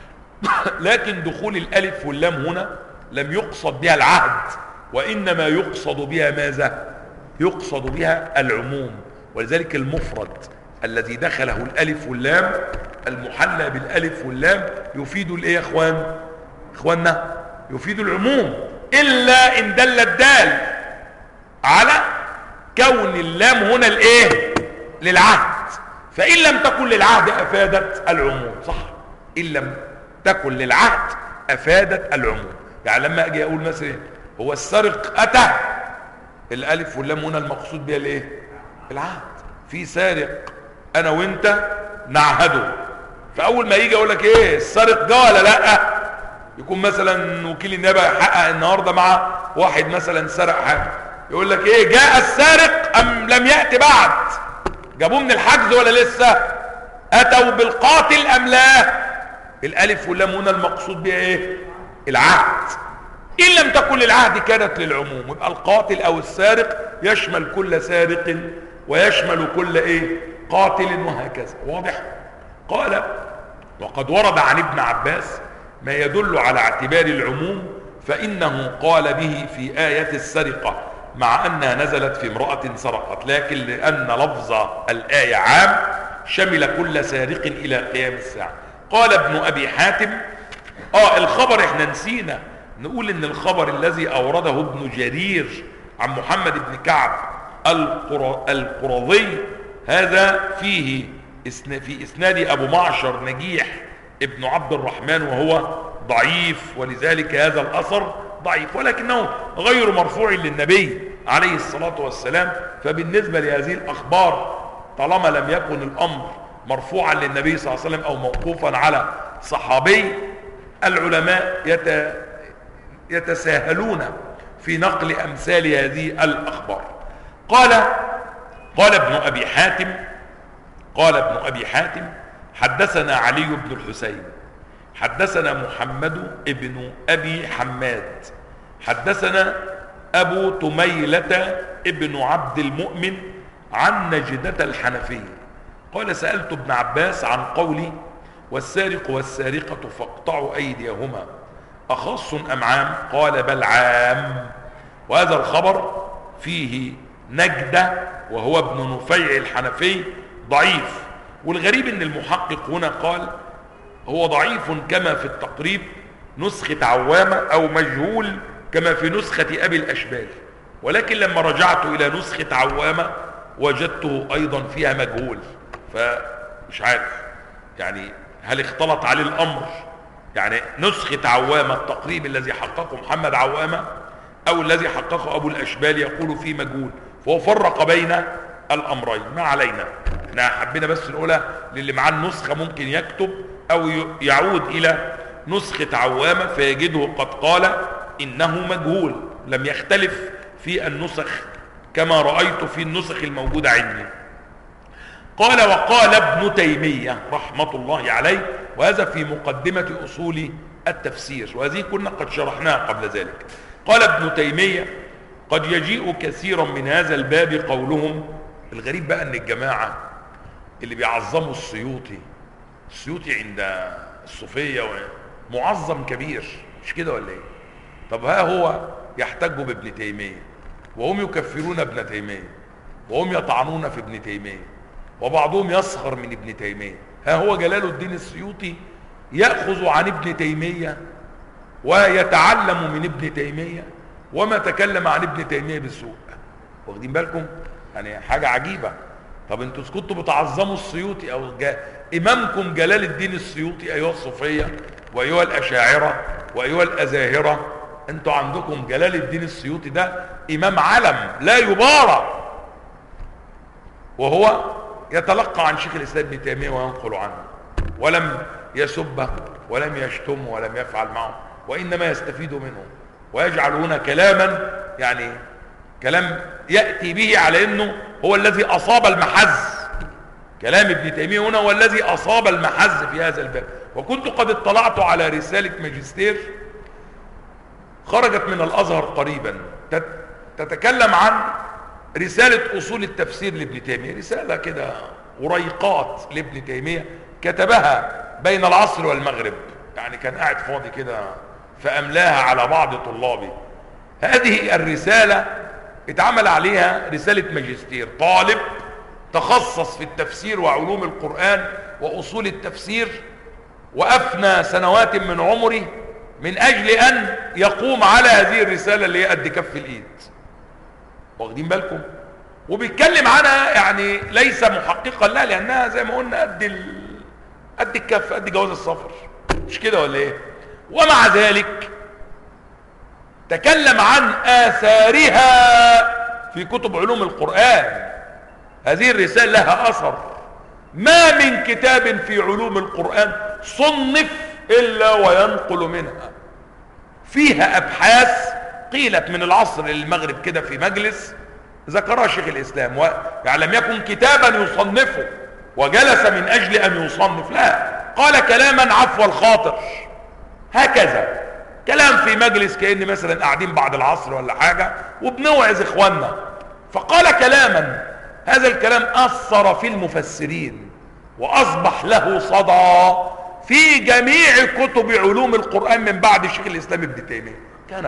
لكن دخول الألف واللام هنا لم يقصد بها العهد، وإنما يقصد بها ماذا؟ يقصد بها العموم. ولذلك المفرد الذي دخله الألف واللام المحلى بالألف واللام يفيد الايه يا اخواننا؟ يفيد العموم، إلا إن دل الدال على كون اللام هنا الايه؟ للعهد. فإن لم تكن للعهد أفادت العموم، صح؟ إن لم تكن للعهد أفادت العموم. يعني لما أجي أقول مثلا هو السارق أتى، الألف واللام هنا المقصود بها الايه؟ العهد. في سارق أنا وأنت نعهده، فأول ما يجي أقول لك إيه السارق جه ولا لأ، يكون مثلا وكيل النيابة يحقق النهارده مع واحد مثلا سرق حاجة، يقول لك إيه جاء السارق أم لم يأتي بعد؟ جابوه من الحجز ولا لسه؟ أتوا بالقاتل أم لا؟ الألف واللام هنا المقصود بها إيه؟ العهد. إن لم تكن للعهد كانت للعموم، يبقى القاتل أو السارق يشمل كل سارق ويشمل كل إيه؟ قاتل، وهكذا. واضح؟ قال وقد ورد عن ابن عباس ما يدل على اعتبار العموم، فإنه قال به في آية السرقة مع أنها نزلت في امرأة سرقت، لكن لأن لفظ الآية عام شمل كل سارق إلى قيام الساعة. قال ابن أبي حاتم الخبر احنا نسينا نقول ان الخبر الذي أورده ابن جرير عن محمد بن كعب القرظي هذا فيه في إسناد أبو معشر نجيح ابن عبد الرحمن وهو ضعيف، ولذلك هذا الأثر ضعيف، ولكنه غير مرفوع للنبي عليه الصلاة والسلام. فبالنسبة لهذه الأخبار طالما لم يكن الأمر مرفوعا للنبي صلى الله عليه وسلم أو موقوفا على صحابي، العلماء يتساهلون في نقل أمثال هذه الأخبار. قال ابن أبي حاتم حدثنا علي بن الحسين حدثنا محمد ابن أبي حماد حدثنا أبو تميلة ابن عبد المؤمن عن نجدة الحنفي قال سألت ابن عباس عن قولي والسارق والسارقة فاقطعوا أيديهما أخص أم عام؟ قال بل عام. وهذا الخبر فيه نجدة وهو ابن نفيع الحنفي ضعيف، والغريب ان المحقق هنا قال هو ضعيف كما في التقريب نسخة عوامة او مجهول كما في نسخة ابي الاشبال، ولكن لما رجعت الى نسخة عوامة وجدته ايضا فيها مجهول، فمش عارف يعني هل اختلط عليه الامر، يعني نسخة عوامة التقريب الذي حققه محمد عوامة او الذي حققه ابو الاشبال يقول فيه مجهول، فهو فرق بين الامرين. ما علينا، احنا حبينا بس نقولها للي معاه النسخة ممكن يكتب او يعود الى نسخة عوامة فيجده قد قال انه مجهول، لم يختلف في النسخ كما رأيت في النسخ الموجودة عندي. قال وقال ابن تيمية رحمة الله عليه، وهذا في مقدمة اصول التفسير وهذه كنا قد شرحناها قبل ذلك. قال ابن تيمية قد يجيء كثيرا من هذا الباب قولهم، الغريب بقى ان الجماعة اللي بيعظموا السيوطي عند الصوفية معظم كبير، مش كده ولا ايه؟ طب ها هو يحتجوا بابن تيمية وهم يكفرون ابن تيمية وهم يطعنون في ابن تيمية وبعضهم يسخر من ابن تيمية، ها هو جلال الدين السيوطي يأخذ عن ابن تيمية ويتعلم من ابن تيمية وما تكلم عن ابن تيمية بالسوء. واخدين بالكم؟ يعني حاجة عجيبة. طب انتوا كنتوا بتعظموا السيوطي او امامكم جلال الدين السيوطي ايها الصوفية وايها الاشاعرة وايها الازاهرة، انتوا عندكم جلال الدين السيوطي ده امام علم لا يبارى، وهو يتلقى عن شيخ الإسلام ابن تيمية وينقل عنه، ولم يسبه ولم يشتمه ولم يفعل معه، وإنما يستفيد منه ويجعل هنا كلاما، يعني كلام يأتي به على أنه هو الذي أصاب المحز. كلام ابن تيمية هنا هو الذي أصاب المحز في هذا الباب. وكنت قد اطلعت على رسالة ماجستير خرجت من الأزهر قريبا تتكلم عن رسالة أصول التفسير لابن تيمية، رسالة كده وريقات لابن تيمية كتبها بين العصر والمغرب، يعني كان قاعد فاضي كده فأملاها على بعض طلابي. هذه الرسالة اتعمل عليها رسالة ماجستير، طالب تخصص في التفسير وعلوم القرآن وأصول التفسير، وأفنى سنوات من عمره من أجل أن يقوم على هذه الرسالة اللي هي قد كف الإيد. واخدين بالكم؟ وبيتكلم عنها يعني ليس محققا لها، لأنها زي ما قلنا قد الكف، قد جواز السفر، مش كده ولا إيه؟ ومع ذلك تكلم عن آثارها في كتب علوم القرآن. هذه الرسالة لها أثر، ما من كتاب في علوم القرآن صنف إلا وينقل منها. فيها أبحاث قيلت من العصر للمغرب كده في مجلس ذكرها شيخ الإسلام، يعني لم يكن كتابا يصنفه وجلس من أجل أن يصنف، لا، قال كلاما عفو الخاطر هكذا، كلام في مجلس كأن مثلا قاعدين بعد العصر ولا حاجة وبنوعظ إخواننا، فقال كلاما، هذا الكلام أثر في المفسرين وأصبح له صدى في جميع كتب علوم القرآن من بعد شيخ الإسلام ابن تيمية. كان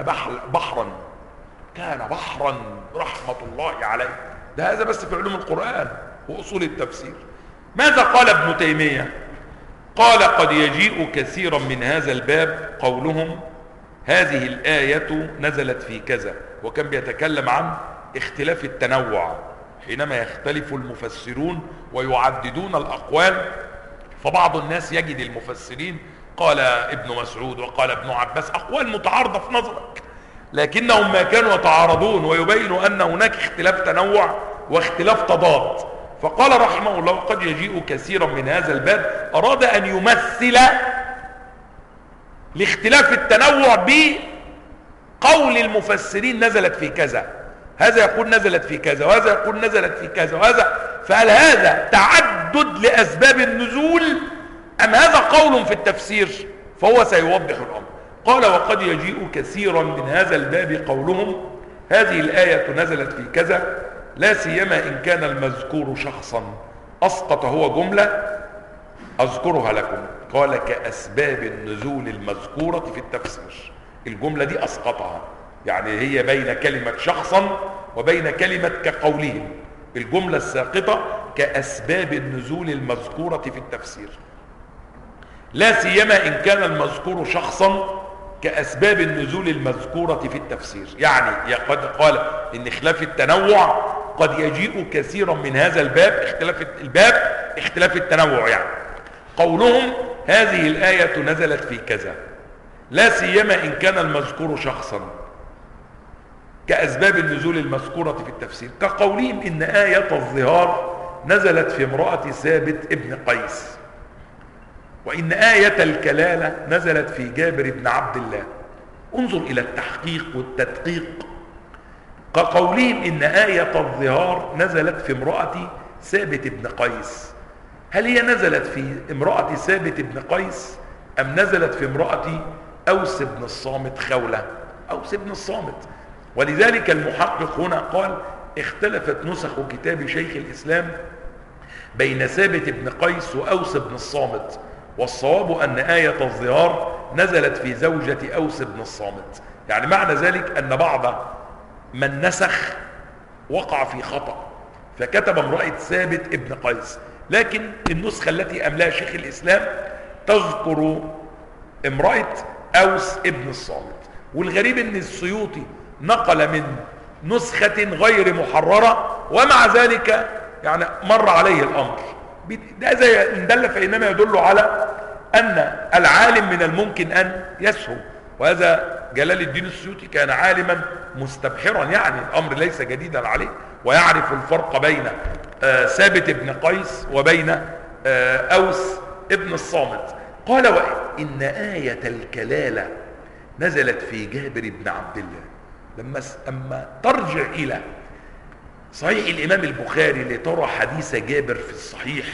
بحرا رحمة الله عليه. ده هذا بس في علوم القرآن وأصول التفسير. ماذا قال ابن تيمية؟ قال قد يجيء كثيرا من هذا الباب قولهم هذه الآية نزلت في كذا، وكان بيتكلم عن اختلاف التنوع حينما يختلف المفسرون ويعددون الأقوال. فبعض الناس يجد المفسرين قال ابن مسعود وقال ابن عباس أقوال متعارضة في نظرك، لكنهم ما كانوا يتعارضون ويبينوا أن هناك اختلاف تنوع واختلاف تضاد. فقال رحمه الله قد يجيء كثيرا من هذا الباب، أراد أن يمثل لاختلاف التنوع بقول المفسرين نزلت في كذا، هذا يقول نزلت في كذا وهذا يقول نزلت في كذا وهذا، فهل هذا تعدد لأسباب النزول أم هذا قول في التفسير؟ فهو سيوضح الأمر. قال وقد يجيء كثيرا من هذا الباب قولهم هذه الآية نزلت في كذا، لا سيما إن كان المذكور شخصا أسقط هو جملة أذكرها لكم. قال كأسباب النزول المذكورة في التفسير، الجملة دي أسقطها، يعني هي بين كلمة شخصا وبين كلمة كقولهم، الجملة الساقطة كأسباب النزول المذكورة في التفسير، لا سيما إن كان المذكور شخصا كأسباب النزول المذكورة في التفسير. يعني قد قال إن خلاف التنوع قد يجيء كثيرا من هذا الباب، اختلاف التنوع، يعني قولهم هذه الآية نزلت في كذا، لا سيما إن كان المذكور شخصا كأسباب النزول المذكورة في التفسير، كقولهم إن آية الظهار نزلت في امرأة ثابت ابن قيس، وإن آية الكلالة نزلت في جابر بن عبد الله. انظر إلى التحقيق والتدقيق. كقولهم إن آية الظهار نزلت في امرأة ثابت بن قيس، هل هي نزلت في امرأة ثابت بن قيس أم نزلت في امرأة أوس بن الصامت خولة؟ أوس بن الصامت. ولذلك المحقق هنا قال اختلفت نسخ كتاب شيخ الإسلام بين ثابت بن قيس وأوس بن الصامت، والصواب أن آية الظهار نزلت في زوجة أوس بن الصامت. يعني معنى ذلك أن بعض من نسخ وقع في خطأ فكتب امرأة ثابت ابن قيس، لكن النسخة التي أملاها شيخ الإسلام تذكر امرأة أوس ابن الصامت. والغريب أن السيوطي نقل من نسخة غير محررة ومع ذلك يعني مر عليه الأمر. ده زي إن دل فإنما يدل على أن العالم من الممكن أن يسهو، وهذا جلال الدين السيوطي كان عالما مستبحرا، يعني الأمر ليس جديدا عليه، ويعرف الفرق بين ثابت بن قيس وبين أوس ابن الصامت. قال وإن آية الكلالة نزلت في جابر بن عبد الله. أما ترجع إلى صحيح الإمام البخاري لترى حديث جابر في الصحيح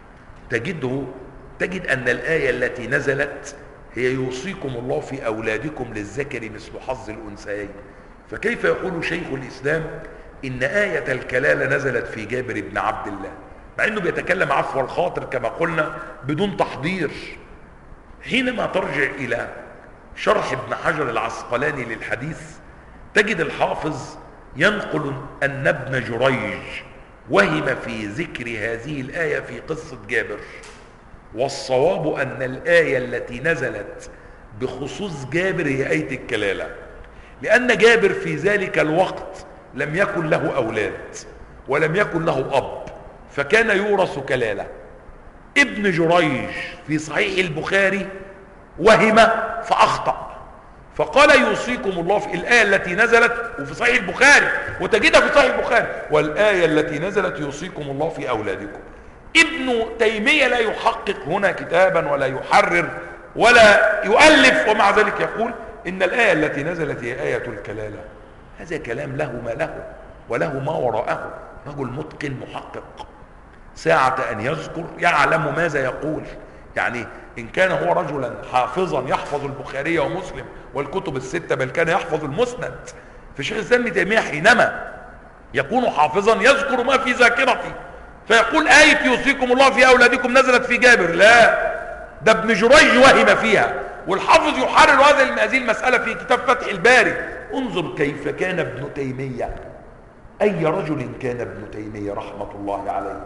تجد أن الآية التي نزلت هي يوصيكم الله في أولادكم للذكر مثل حظ الأنثيين. فكيف يقول شيخ الإسلام إن آية الكلالة نزلت في جابر بن عبد الله، مع أنه بيتكلم عفو الخاطر كما قلنا بدون تحضير؟ حينما ترجع إلى شرح ابن حجر العسقلاني للحديث تجد الحافظ ينقل أن ابن جريج وهم في ذكر هذه الآية في قصة جابر، والصواب أن الآية التي نزلت بخصوص جابر هي آية الكلالة، لأن جابر في ذلك الوقت لم يكن له أولاد ولم يكن له أب، فكان يورث كلالة. ابن جريج في صحيح البخاري وهم فأخطأ، فقال يوصيكم الله في الآية التي نزلت وفي صحيح البخاري، وتجدها في صحيح البخاري، والآية التي نزلت يوصيكم الله في أولادكم. ابن تيمية لا يحقق هنا كتابا ولا يحرر ولا يؤلف، ومع ذلك يقول إن الآية التي نزلت هي آية الكلالة. هذا كلام له ما له وله ما وراءه، رجل متقن محقق ساعة أن يذكر يعلم ماذا يقول. يعني إن كان هو رجلا حافظا يحفظ البخاري ومسلم والكتب الستة، بل كان يحفظ المسند، فشيخ الإسلام ابن تيمية حينما يكون حافظا يذكر ما في ذاكرته، فيقول آية يوصيكم الله في أولادكم نزلت في جابر، لا، ده ابن جريج وهم فيها، والحافظ يحرر هذه المسألة في كتاب فتح الباري. انظر كيف كان ابن تيمية، أي رجل كان ابن تيمية رحمة الله عليه،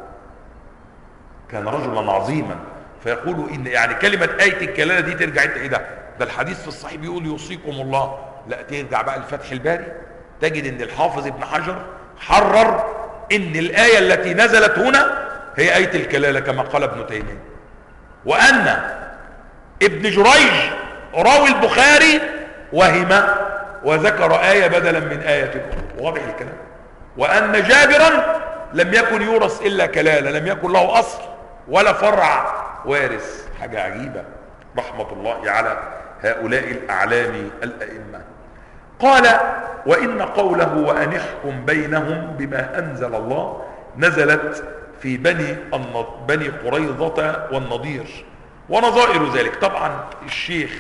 كان رجلا عظيما. فيقولوا إن يعني كلمة آية الكلالة دي ترجع انت ايه ده الحديث في الصحيح بيقول يوصيكم الله، لا، ترجع بقى لفتح الباري تجد ان الحافظ ابن حجر حرر ان الآية التي نزلت هنا هي آية الكلالة كما قال ابن تيمية، وأن ابن جريج راوي البخاري وهم وذكر آية بدلا من آية أخرى، واضح الكلام، وأن جابرا لم يكن يورث إلا كلالة، لم يكن له أصل ولا فرع وارث. حاجة عجيبة، رحمة الله على هؤلاء الأعلام الأئمة. قال وإن قوله وأن احكم بينهم بما أنزل الله نزلت في بني قريظة والنضير ونظائر ذلك. طبعا الشيخ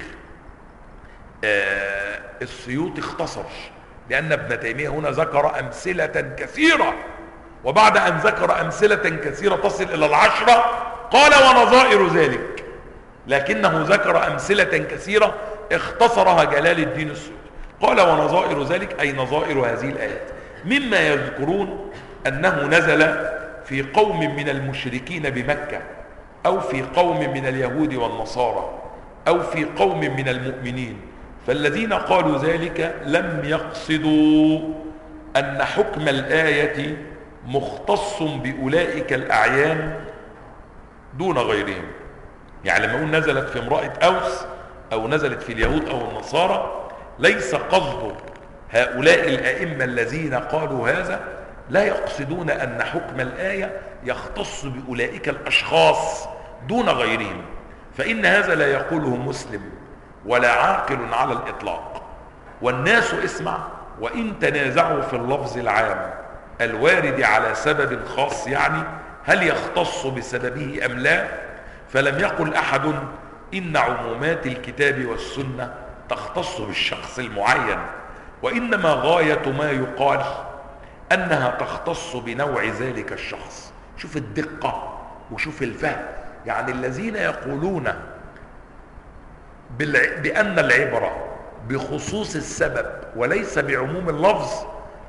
السيوطي اختصر، لأن ابن تيمية هنا ذكر أمثلة كثيرة، وبعد أن ذكر أمثلة كثيرة تصل إلى 10 قال ونظائر ذلك، لكنه ذكر أمثلة كثيرة اختصرها جلال الدين السيوطي. قال ونظائر ذلك أي نظائر هذه الآيات، مما يذكرون أنه نزل في قوم من المشركين بمكة، أو في قوم من اليهود والنصارى، أو في قوم من المؤمنين، فالذين قالوا ذلك لم يقصدوا أن حكم الآية مختص بأولئك الأعيان دون غيرهم. يعني لما يقول نزلت في امرأة أوس أو نزلت في اليهود أو النصارى، ليس قصد هؤلاء الأئمة الذين قالوا هذا، لا يقصدون أن حكم الآية يختص بأولئك الأشخاص دون غيرهم، فإن هذا لا يقوله مسلم ولا عاقل على الإطلاق. والناس اسمع، وإن تنازعوا في اللفظ العام الوارد على سبب خاص، يعني هل يختص بسببه أم لا، فلم يقل أحد إن عمومات الكتاب والسنة تختص بالشخص المعين، وإنما غاية ما يقال أنها تختص بنوع ذلك الشخص. شوف الدقة وشوف الفهم. يعني الذين يقولون بأن العبرة بخصوص السبب وليس بعموم اللفظ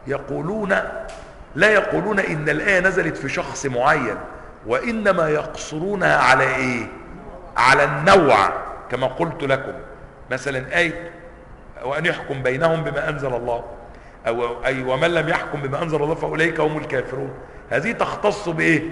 لا يقولون إن الآية نزلت في شخص معين، وإنما يقصرونها على إيه؟ على النوع، كما قلت لكم مثلا آية وأن يحكم بينهم بما أنزل الله، أو أي ومن لم يحكم بما أنزل الله فأولئك هم الكافرون، هذه تختص بإيه؟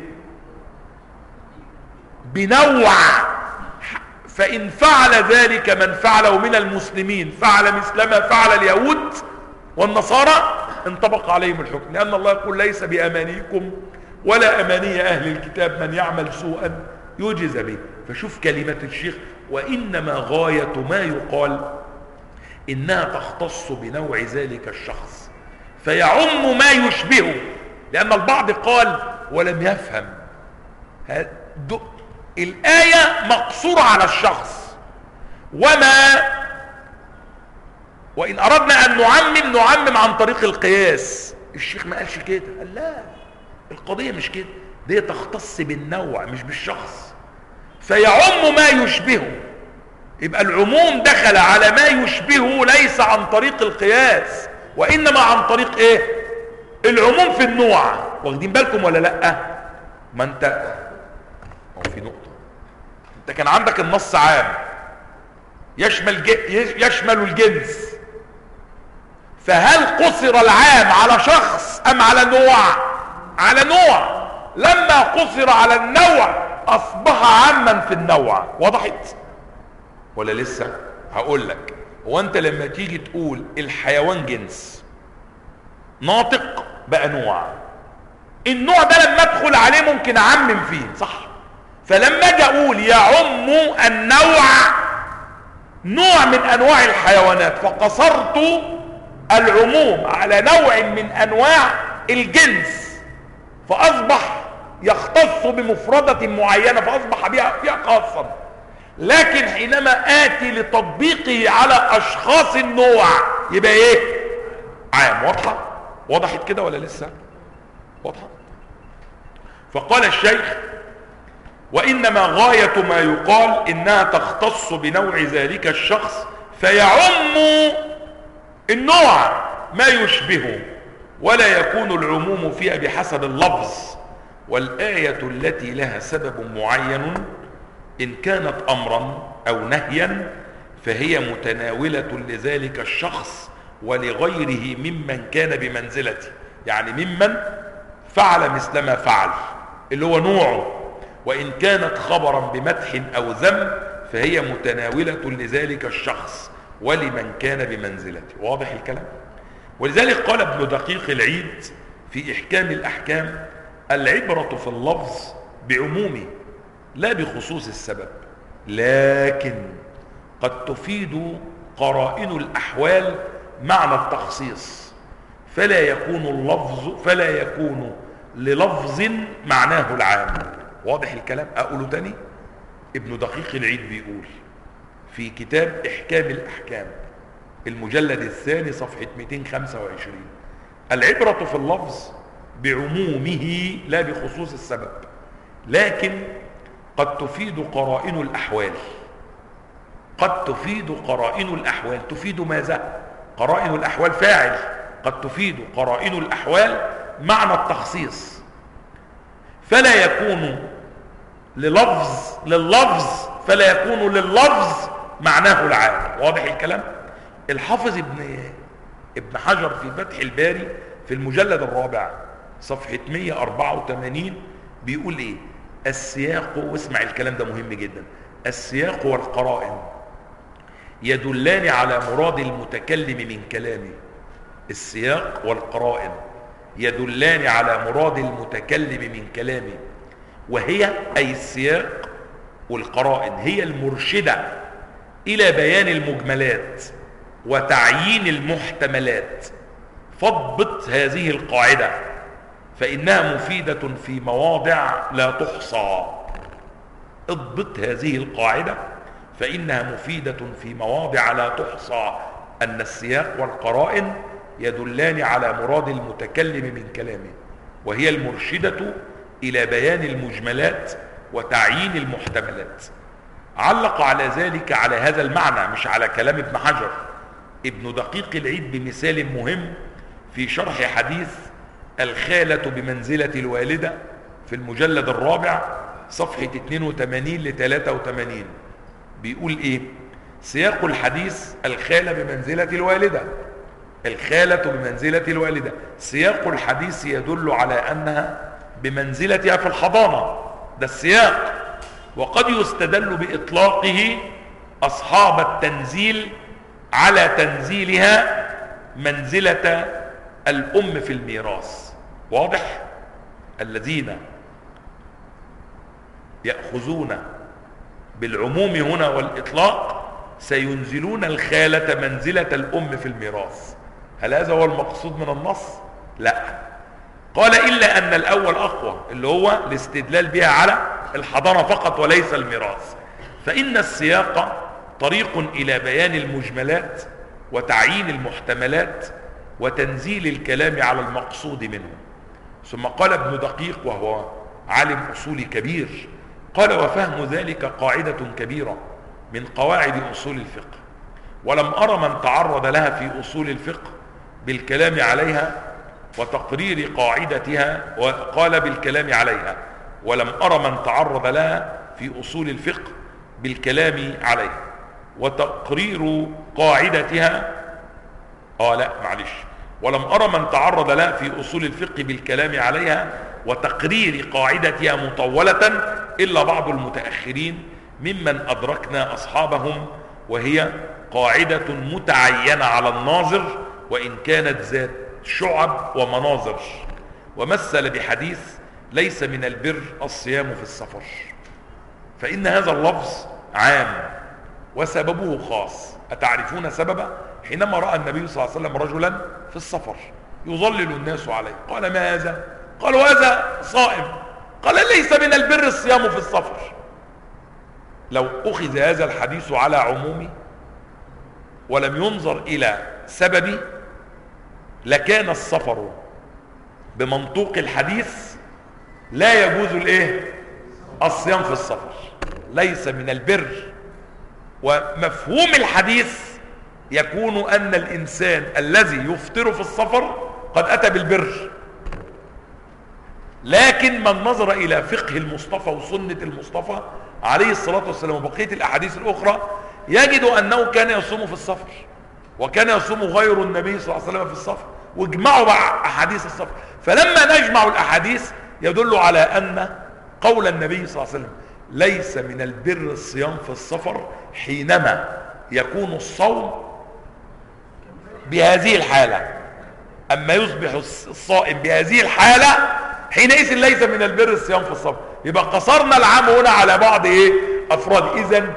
بنوع. فإن فعل ذلك من فعله من المسلمين فعل مثلما فعل اليهود والنصارى انطبق عليهم الحكم، لأن الله يقول ليس بأمانيكم ولا أماني أهل الكتاب من يعمل سوءا يجز به. فشوف كلمة الشيخ: وإنما غاية ما يقال إنها تختص بنوع ذلك الشخص فيعم ما يشبهه. لأن البعض قال ولم يفهم الآية مقصورة على الشخص، وإن أردنا أن نعمم عن طريق القياس. الشيخ ما قالش كده، قال لا، القضية مش كده، دي تختص بالنوع مش بالشخص. فيعم ما يشبهه، يبقى العموم دخل على ما يشبهه ليس عن طريق القياس وإنما عن طريق ايه؟ العموم في النوع. واخدين بالكم ولا لا؟ ما انت في نقطة، انت كان عندك النص عام يشمل الجنس، فهل قصر العام على شخص ام على نوع؟ على نوع. لما قصر على النوع اصبح عاما في النوع. وضحت ولا لسه؟ هقول لك. هو انت لما تيجي تقول الحيوان جنس ناطق بقى نوع، النوع ده لما ادخل عليه ممكن اعمم فيه، صح؟ فلما اجي اقول يعم النوع نوع من انواع الحيوانات فقصرت العموم على نوع من انواع الجنس، فاصبح يختص بمفردة معينة فاصبح بها خاصا. لكن حينما اتي لتطبيقه على اشخاص النوع يبقى ايه؟ عام. واضحة؟ وضحت كده ولا لسه؟ واضحة. فقال الشيخ: وإنما غاية ما يقال إنها تختص بنوع ذلك الشخص فيعم النوع ما يشبهه ولا يكون العموم فيها بحسب اللفظ. والآية التي لها سبب معين إن كانت أمرا أو نهيا فهي متناولة لذلك الشخص ولغيره ممن كان بمنزلته، يعني ممن فعل مثل ما فعل اللي هو نوعه. وإن كانت خبرا بمدح أو ذم فهي متناولة لذلك الشخص ولمن كان بمنزلته. واضح الكلام؟ ولذلك قال ابن دقيق العيد في إحكام الأحكام: العبرة في اللفظ بعمومه لا بخصوص السبب، لكن قد تفيد قرائن الأحوال معنى التخصيص فلا يكون للفظ معناه العام. واضح الكلام؟ أقوله تاني. ابن دقيق العيد بيقول في كتاب إحكام الأحكام المجلد الثاني صفحة 225: العبرة في اللفظ بعمومه لا بخصوص السبب، لكن قد تفيد قرائن الأحوال. قد تفيد قرائن الأحوال. تفيد ماذا؟ قرائن الأحوال فاعل. قد تفيد قرائن الأحوال معنى التخصيص فلا يكون لللفظ فلا يكون لللفظ معناه العام. واضح الكلام؟ الحافظ ابن حجر في فتح الباري في المجلد الرابع صفحة 184 بيقول ايه؟ السياق، واسمع الكلام ده مهم جدا، السياق والقرائن يدلان على مراد المتكلم من كلامه. السياق والقرائن يدلان على مراد المتكلم من كلامه، وهي أي السياق والقرائن هي المرشدة إلى بيان المجملات وتعيين المحتملات. فاضبط هذه القاعدة فإنها مفيدة في مواضع لا تحصى. اضبط هذه القاعدة فإنها مفيدة في مواضع لا تحصى، أن السياق والقرائن يدلان على مراد المتكلم من كلامه وهي المرشدة إلى بيان المجملات وتعيين المحتملات. علق على ذلك على هذا المعنى، مش على كلام ابن حجر، ابن دقيق العيد بمثال مهم في شرح حديث الخالة بمنزلة الوالدة في المجلد الرابع صفحة 82 ل 83. بيقول ايه؟ سياق الحديث الخالة بمنزلة الوالدة، الخالة بمنزلة الوالدة، سياق الحديث يدل على أنها بمنزلتها في الحضانة، ده السياق. وقد يستدل بإطلاقه أصحاب التنزيل على تنزيلها منزلة الأم في الميراث. واضح؟ الذين يأخذون بالعموم هنا والإطلاق سينزلون الخالة منزلة الأم في الميراث. هل هذا هو المقصود من النص؟ لا. قال إلا أن الأول أقوى، اللي هو الاستدلال بها على الحضانة فقط وليس الميراث. فإن السياق طريق إلى بيان المجملات وتعيين المحتملات وتنزيل الكلام على المقصود منه. ثم قال ابن دقيق وهو عالم أصولي كبير، قال وفهم ذلك قاعدة كبيرة من قواعد أصول الفقه، ولم أرى من تعرض لها في أصول الفقه بالكلام عليها وتقرير قاعدتها، وقال بالكلام عليها ولم أرى من تعرض لها في أصول الفقه بالكلام عليها وتقرير قاعدتها. لا معلش، ولم أرى من تعرض لها في أصول الفقه بالكلام عليها وتقرير قاعدتها مطولة إلا بعض المتأخرين ممن أدركنا أصحابهم، وهي قاعدة متعينة على الناظر وإن كانت ذات شعب ومناظر. ومثل بحديث ليس من البر الصيام في السفر، فإن هذا اللفظ عام وسببه خاص. أتعرفون سببه؟ حينما رأى النبي صلى الله عليه وسلم رجلا في السفر يظلل الناس عليه، قال ما هذا؟ قالوا هذا صائم. قال ليس من البر الصيام في السفر. لو أخذ هذا الحديث على عمومه ولم ينظر إلى سببه لكان السفر بمنطوق الحديث لا يجوز الصيام في السفر، ليس من البر. ومفهوم الحديث يكون أن الإنسان الذي يفطر في السفر قد أتى بالبر. لكن من نظر إلى فقه المصطفى وسنة المصطفى عليه الصلاة والسلام وبقية الأحاديث الأخرى يجد أنه كان يصوم في السفر، وكان يصوم غير النبي صلى الله عليه وسلم في السفر، واجمعوا مع أحاديث السفر. فلما نجمع الأحاديث يدل على أن قول النبي صلى الله عليه وسلم ليس من البر الصيام في السفر حينما يكون الصوم بهذه الحالة. أما يصبح الصائم بهذه الحالة حينئذ ليس من البر الصيام في السفر. يبقى قصرنا العام هنا على بعض أفراد. إذن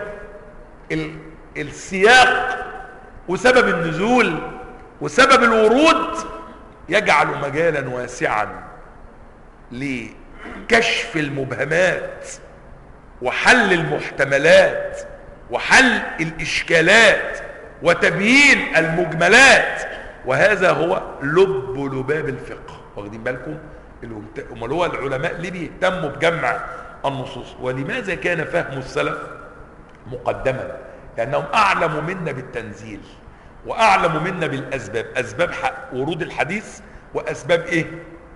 السياق وسبب النزول وسبب الورود يجعل مجالا واسعا لكشف المبهمات وحل المحتملات وحل الإشكالات وتبيين المجملات. وهذا هو لباب الفقه. واخدين بالكم؟ امال هو العلماء ليه بيهتموا بجمع النصوص؟ ولماذا كان فهم السلف مقدما؟ لأنهم أعلم منا بالتنزيل وأعلم منا بالأسباب، أسباب ورود الحديث وأسباب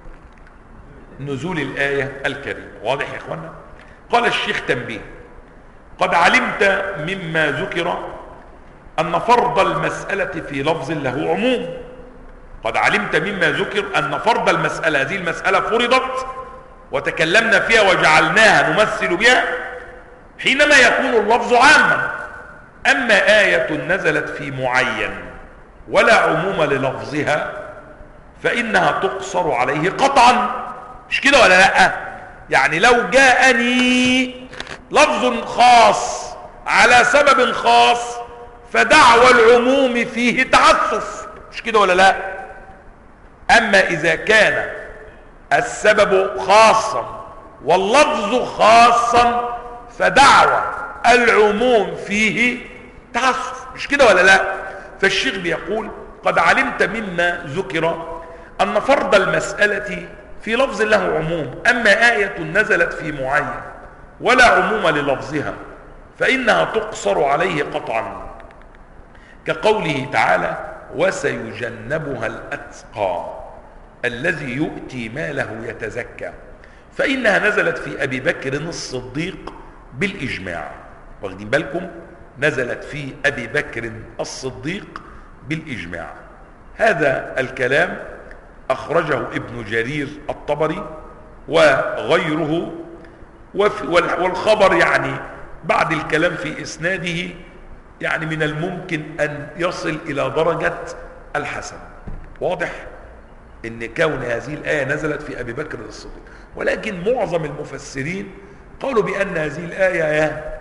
نزول الآية الكريمة. واضح يا إخوانا؟ قال الشيخ تنبيه: قد علمت مما ذكر أن فرض المسألة في لفظ له عموم. قد علمت مما ذكر أن فرض المسألة، هذه المسألة فرضت وتكلمنا فيها وجعلناها نمثل بها حينما يكون اللفظ عاما. أما آية نزلت في معين ولا عموم للفظها فإنها تقصر عليه قطعا. مش كده ولا لا؟ يعني لو جاءني لفظ خاص على سبب خاص فدعوى العموم فيه تعسف. مش كده ولا لا؟ أما إذا كان السبب خاصا واللفظ خاصا فدعوى العموم فيه تعسف. مش كده ولا لا؟ فالشيخ بيقول: قد علمت مما ذكر أن فرض المسألة في لفظ له عموم. أما آية نزلت في معين ولا عموم للفظها فإنها تقصر عليه قطعا، كقوله تعالى: وسيجنبها الأتقى الذي يؤتي ماله يتزكى. فإنها نزلت في أبي بكر الصديق بالإجماع. واخدين بالكم؟ نزلت في أبي بكر الصديق بالإجماع. هذا الكلام أخرجه ابن جرير الطبري وغيره، والخبر يعني بعد الكلام في إسناده يعني من الممكن أن يصل إلى درجة الحسن. واضح؟ ان كون هذه الآية نزلت في أبي بكر الصديق، ولكن معظم المفسرين قالوا بأن هذه الآية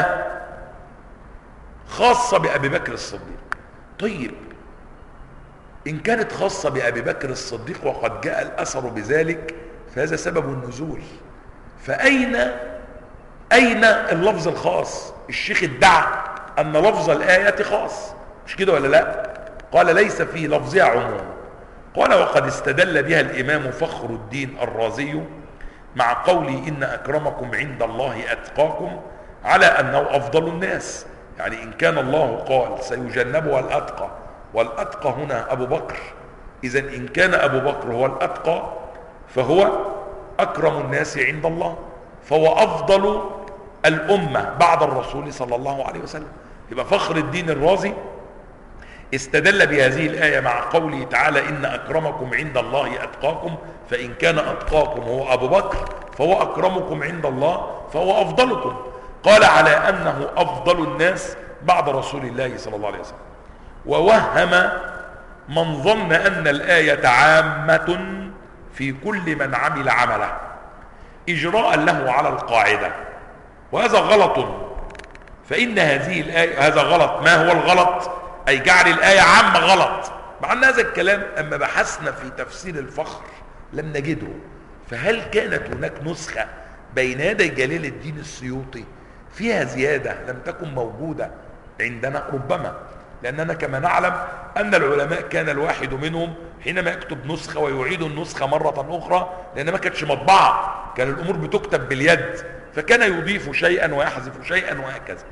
خاصة بأبي بكر الصديق. طيب إن كانت خاصة بأبي بكر الصديق وقد جاء الأثر بذلك فهذا سبب النزول، فأين اللفظ الخاص؟ الشيخ ادعى أن لفظ الآية خاص، مش كده ولا لا؟ قال ليس في لفظها عموم. قال وقد استدل بها الإمام فخر الدين الرازي مع قوله إن أكرمكم عند الله أتقاكم على أنه أفضل الناس. يعني إن كان الله قال سيجنبها الأتقى، والأتقى هنا أبو بكر، إذا إن كان أبو بكر هو الأتقى فهو أكرم الناس عند الله، فهو أفضل الأمة بعد الرسول صلى الله عليه وسلم. يبقى فخر الدين الرازي استدل بهذه الآية مع قوله تعالى إن أكرمكم عند الله أتقاكم، فإن كان أتقاكم هو أبو بكر فهو أكرمكم عند الله فهو أفضلكم. قال على أنه أفضل الناس بعد رسول الله صلى الله عليه وسلم. ووهم من ظن أن الآية عامة في كل من عمل عمله إجراء له على القاعدة، وهذا غلط. فإن هذه الآية، هذا غلط. ما هو الغلط؟ أي جعل الآية عامة غلط. مع أن هذا الكلام أما بحثنا في تفسير الفخر لم نجده. فهل كانت هناك نسخة بين يدي جلال الدين السيوطي فيها زيادة لم تكن موجودة عندنا؟ ربما، لأننا كما نعلم أن العلماء كان الواحد منهم حينما يكتب نسخة ويعيد النسخة مرة أخرى، لأن ما كانتش مطبعة، كان الأمور بتكتب باليد، فكان يضيف شيئا ويحذف شيئا وهكذا.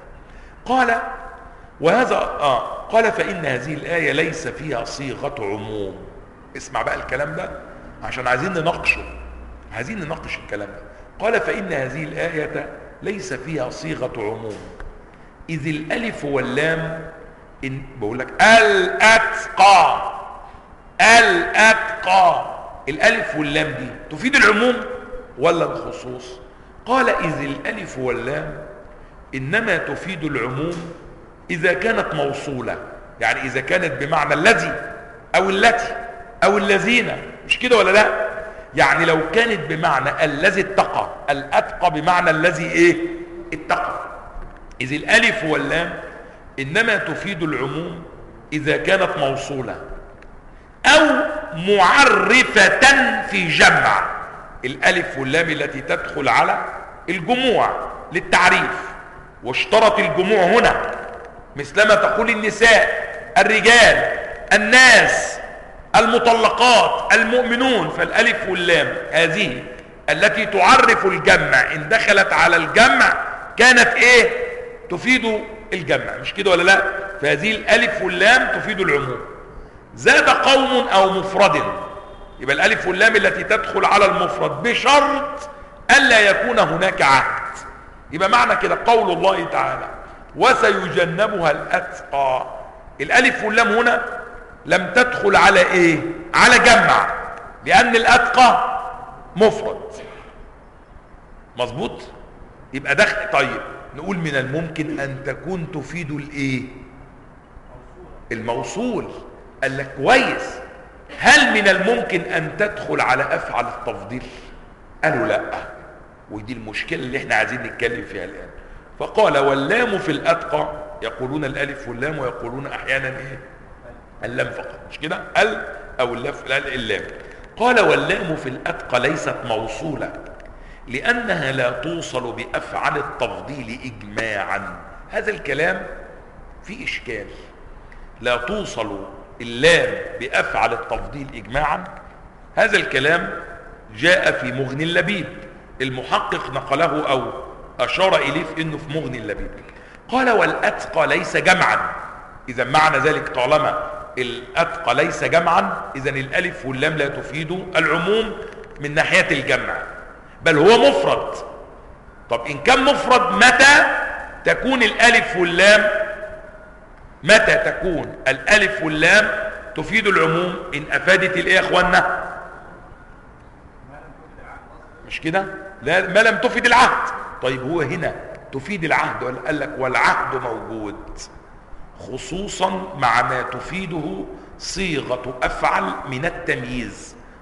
قال فإن هذه الآية ليس فيها صيغة عموم. اسمع بقى الكلام ده عشان عايزين نناقش الكلام ده. قال فإن هذه الآية ليس فيها صيغة عموم، إذ الألف واللام إن بقول لك الأتقى، الألف واللام دي تفيد العموم ولا الخصوص؟ قال إذ الألف واللام إنما تفيد العموم إذا كانت موصولة، يعني إذا كانت بمعنى الذي أو التي أو الذين، مش كده ولا لا؟ يعني لو كانت بمعنى الذي اتقى، الأتقى بمعنى الذي اتقى. إذ الألف واللام إنما تفيد العموم إذا كانت موصولة أو معرفة في جمع. الألف واللام التي تدخل على الجموع للتعريف، واشترط الجموع هنا مثلما تقول النساء، الرجال، الناس، المطلقات، المؤمنون. فالألف واللام هذه التي تعرف الجمع إن دخلت على الجمع كانت تفيد الجمع، مش كده ولا لا؟ فهذه الألف واللام تفيد العموم. زاد قوم أو مفرد، يبقى الألف واللام التي تدخل على المفرد بشرط ألا يكون هناك عهد. يبقى معنى كده قول الله تعالى وسيجنبها الأتقى، الألف واللام هنا لم تدخل على على جمع، لأن الأتقى مفرد. مظبوط؟ يبقى دخل. طيب نقول من الممكن أن تكون تفيد الموصول. قال لك كويس، هل من الممكن أن تدخل على أفعل التفضيل؟ قالوا لا، ودي المشكلة اللي احنا عايزين نتكلم فيها الآن. فقال واللام في الأتقى، يقولون الألف واللام ويقولون أحيانا اللام فقط، مش كده؟ أو اللام. قال واللام في الأتقى ليست موصولة لأنها لا توصل بأفعل التفضيل إجماعا. هذا الكلام فيه إشكال. لا توصل اللام بأفعل التفضيل إجماعا، هذا الكلام جاء في مغني اللبيب، المحقق نقله أو أشار إليه في إنه في مغني اللبيب. قال والأتقى ليس جمعا، إذا معنى ذلك طالما الأتقى ليس جمعا إذن الألف واللام لا تفيد العموم من ناحية الجمع، بل هو مفرد. طب إن كان مفرد متى تكون الألف واللام، متى تكون الألف واللام تفيد العموم؟ إن أفادت يا إخوانا، مش كده؟ لا، ما لم تفيد العهد. طيب هو هنا تفيد العهد، ولا قال لك والعهد موجود، خصوصا مع ما تفيده صيغة أفعل من التمييز.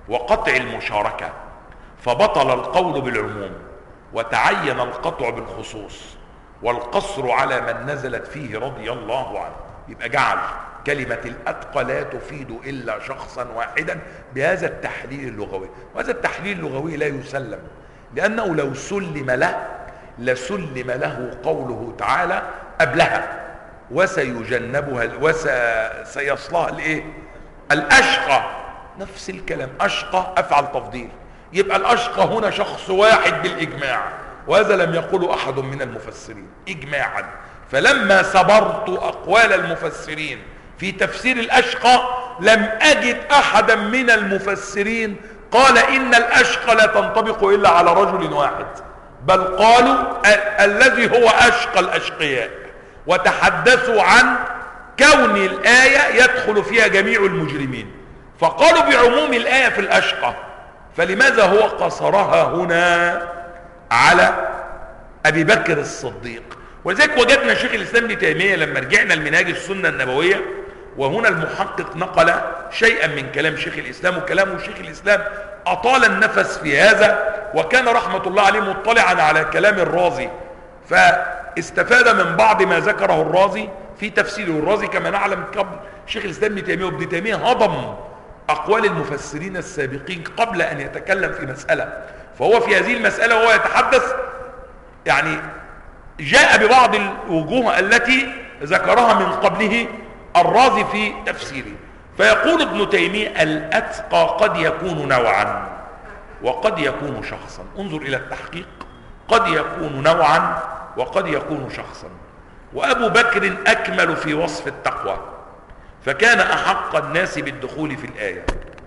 وقطع المشاركة، فبطل القول بالعموم وتعين القطع بالخصوص والقصر على من نزلت فيه رضي الله عنه. يبقى جعل كلمة الأتقى لا تفيد إلا شخصا واحدا بهذا التحليل اللغوي. وهذا التحليل اللغوي لا يسلم، لأنه لو سلم له لسلم له قوله تعالى قبلها وسيجنبها وسيصلها الايه؟ الأشقى. نفس الكلام، أشقى أفعل تفضيل، يبقى الأشقى هنا شخص واحد بالإجماع، وهذا لم يقوله أحد من المفسرين إجماعا. فلما سبرت أقوال المفسرين في تفسير الأشقى لم أجد أحدا من المفسرين قال إن الأشقى لا تنطبق إلا على رجل واحد، بل قالوا الذي هو أشقى الأشقياء، وتحدثوا عن كون الآية يدخل فيها جميع المجرمين، فقالوا بعموم الآية في الأشقى. فلماذا هو قصرها هنا على أبي بكر الصديق؟ ولذلك وجدنا شيخ الإسلام ابن تيمية لما رجعنا لمنهاج السنة النبوية، وهنا المحقق نقل شيئا من كلام شيخ الإسلام، وكلامه شيخ الإسلام أطال النفس في هذا، وكان رحمة الله عليه مطلعا على كلام الرازي، فاستفاد من بعض ما ذكره الرازي في تفسيره. الرازي كما نعلم قبل شيخ الإسلام ابن تيمية، وابن تيمية هضم أقوال المفسرين السابقين قبل أن يتكلم في مسألة، فهو في هذه المسألة وهو يتحدث يعني جاء ببعض الوجوه التي ذكرها من قبله الرازي في تفسيره. فيقول ابن تيمية الأتقى قد يكون نوعا وقد يكون شخصا. انظر إلى التحقيق، قد يكون نوعا وقد يكون شخصا. وأبو بكر أكمل في وصف التقوى، فكان أحق الناس بالدخول في الآية.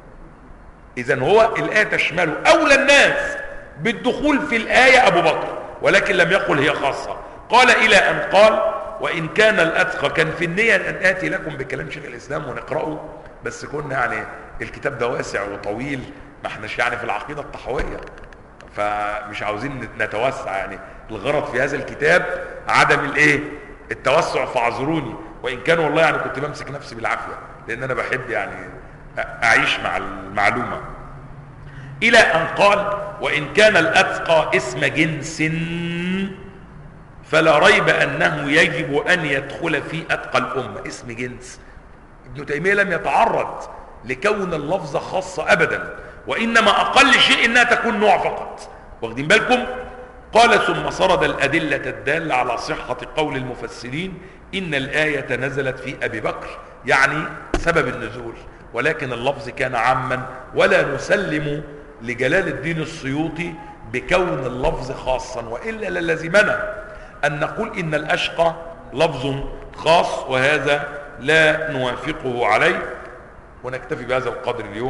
إذن هو الآية تشمله، أولى الناس بالدخول في الآية أبو بكر، ولكن لم يقل هي خاصة. قال إلى أن قال وإن كان الأتقى. كان في النية أن آتي لكم بكلام شيخ الإسلام ونقرأه، بس كنا يعني الكتاب ده واسع وطويل، ما احناش يعني في العقيدة الطحوية، فمش عاوزين نتوسع. يعني الغرض في هذا الكتاب عدم الايه؟ التوسع، فاعذروني. وإن كان والله يعني كنت بمسك نفسي بالعافية، لأن أنا بحب يعني أعيش مع المعلومة. إلى أن قال وإن كان الأتقى اسم جنس فلا ريب أنه يجب أن يدخل في أتقى الأمة. اسم جنس. ابن تيمية لم يتعرض لكون اللفظة خاصة أبدا، وإنما أقل شيء إنها تكون نوع فقط. واخدين بالكم؟ قال ثم سرد الأدلة الدالة على صحة قول المفسرين إن الآية نزلت في أبي بكر، يعني سبب النزول، ولكن اللفظ كان عاما، ولا نسلم لجلال الدين السيوطي بكون اللفظ خاصا، وإلا للزمنا أن نقول إن الأشقى لفظ خاص، وهذا لا نوافقه عليه. ونكتفي بهذا القدر اليوم.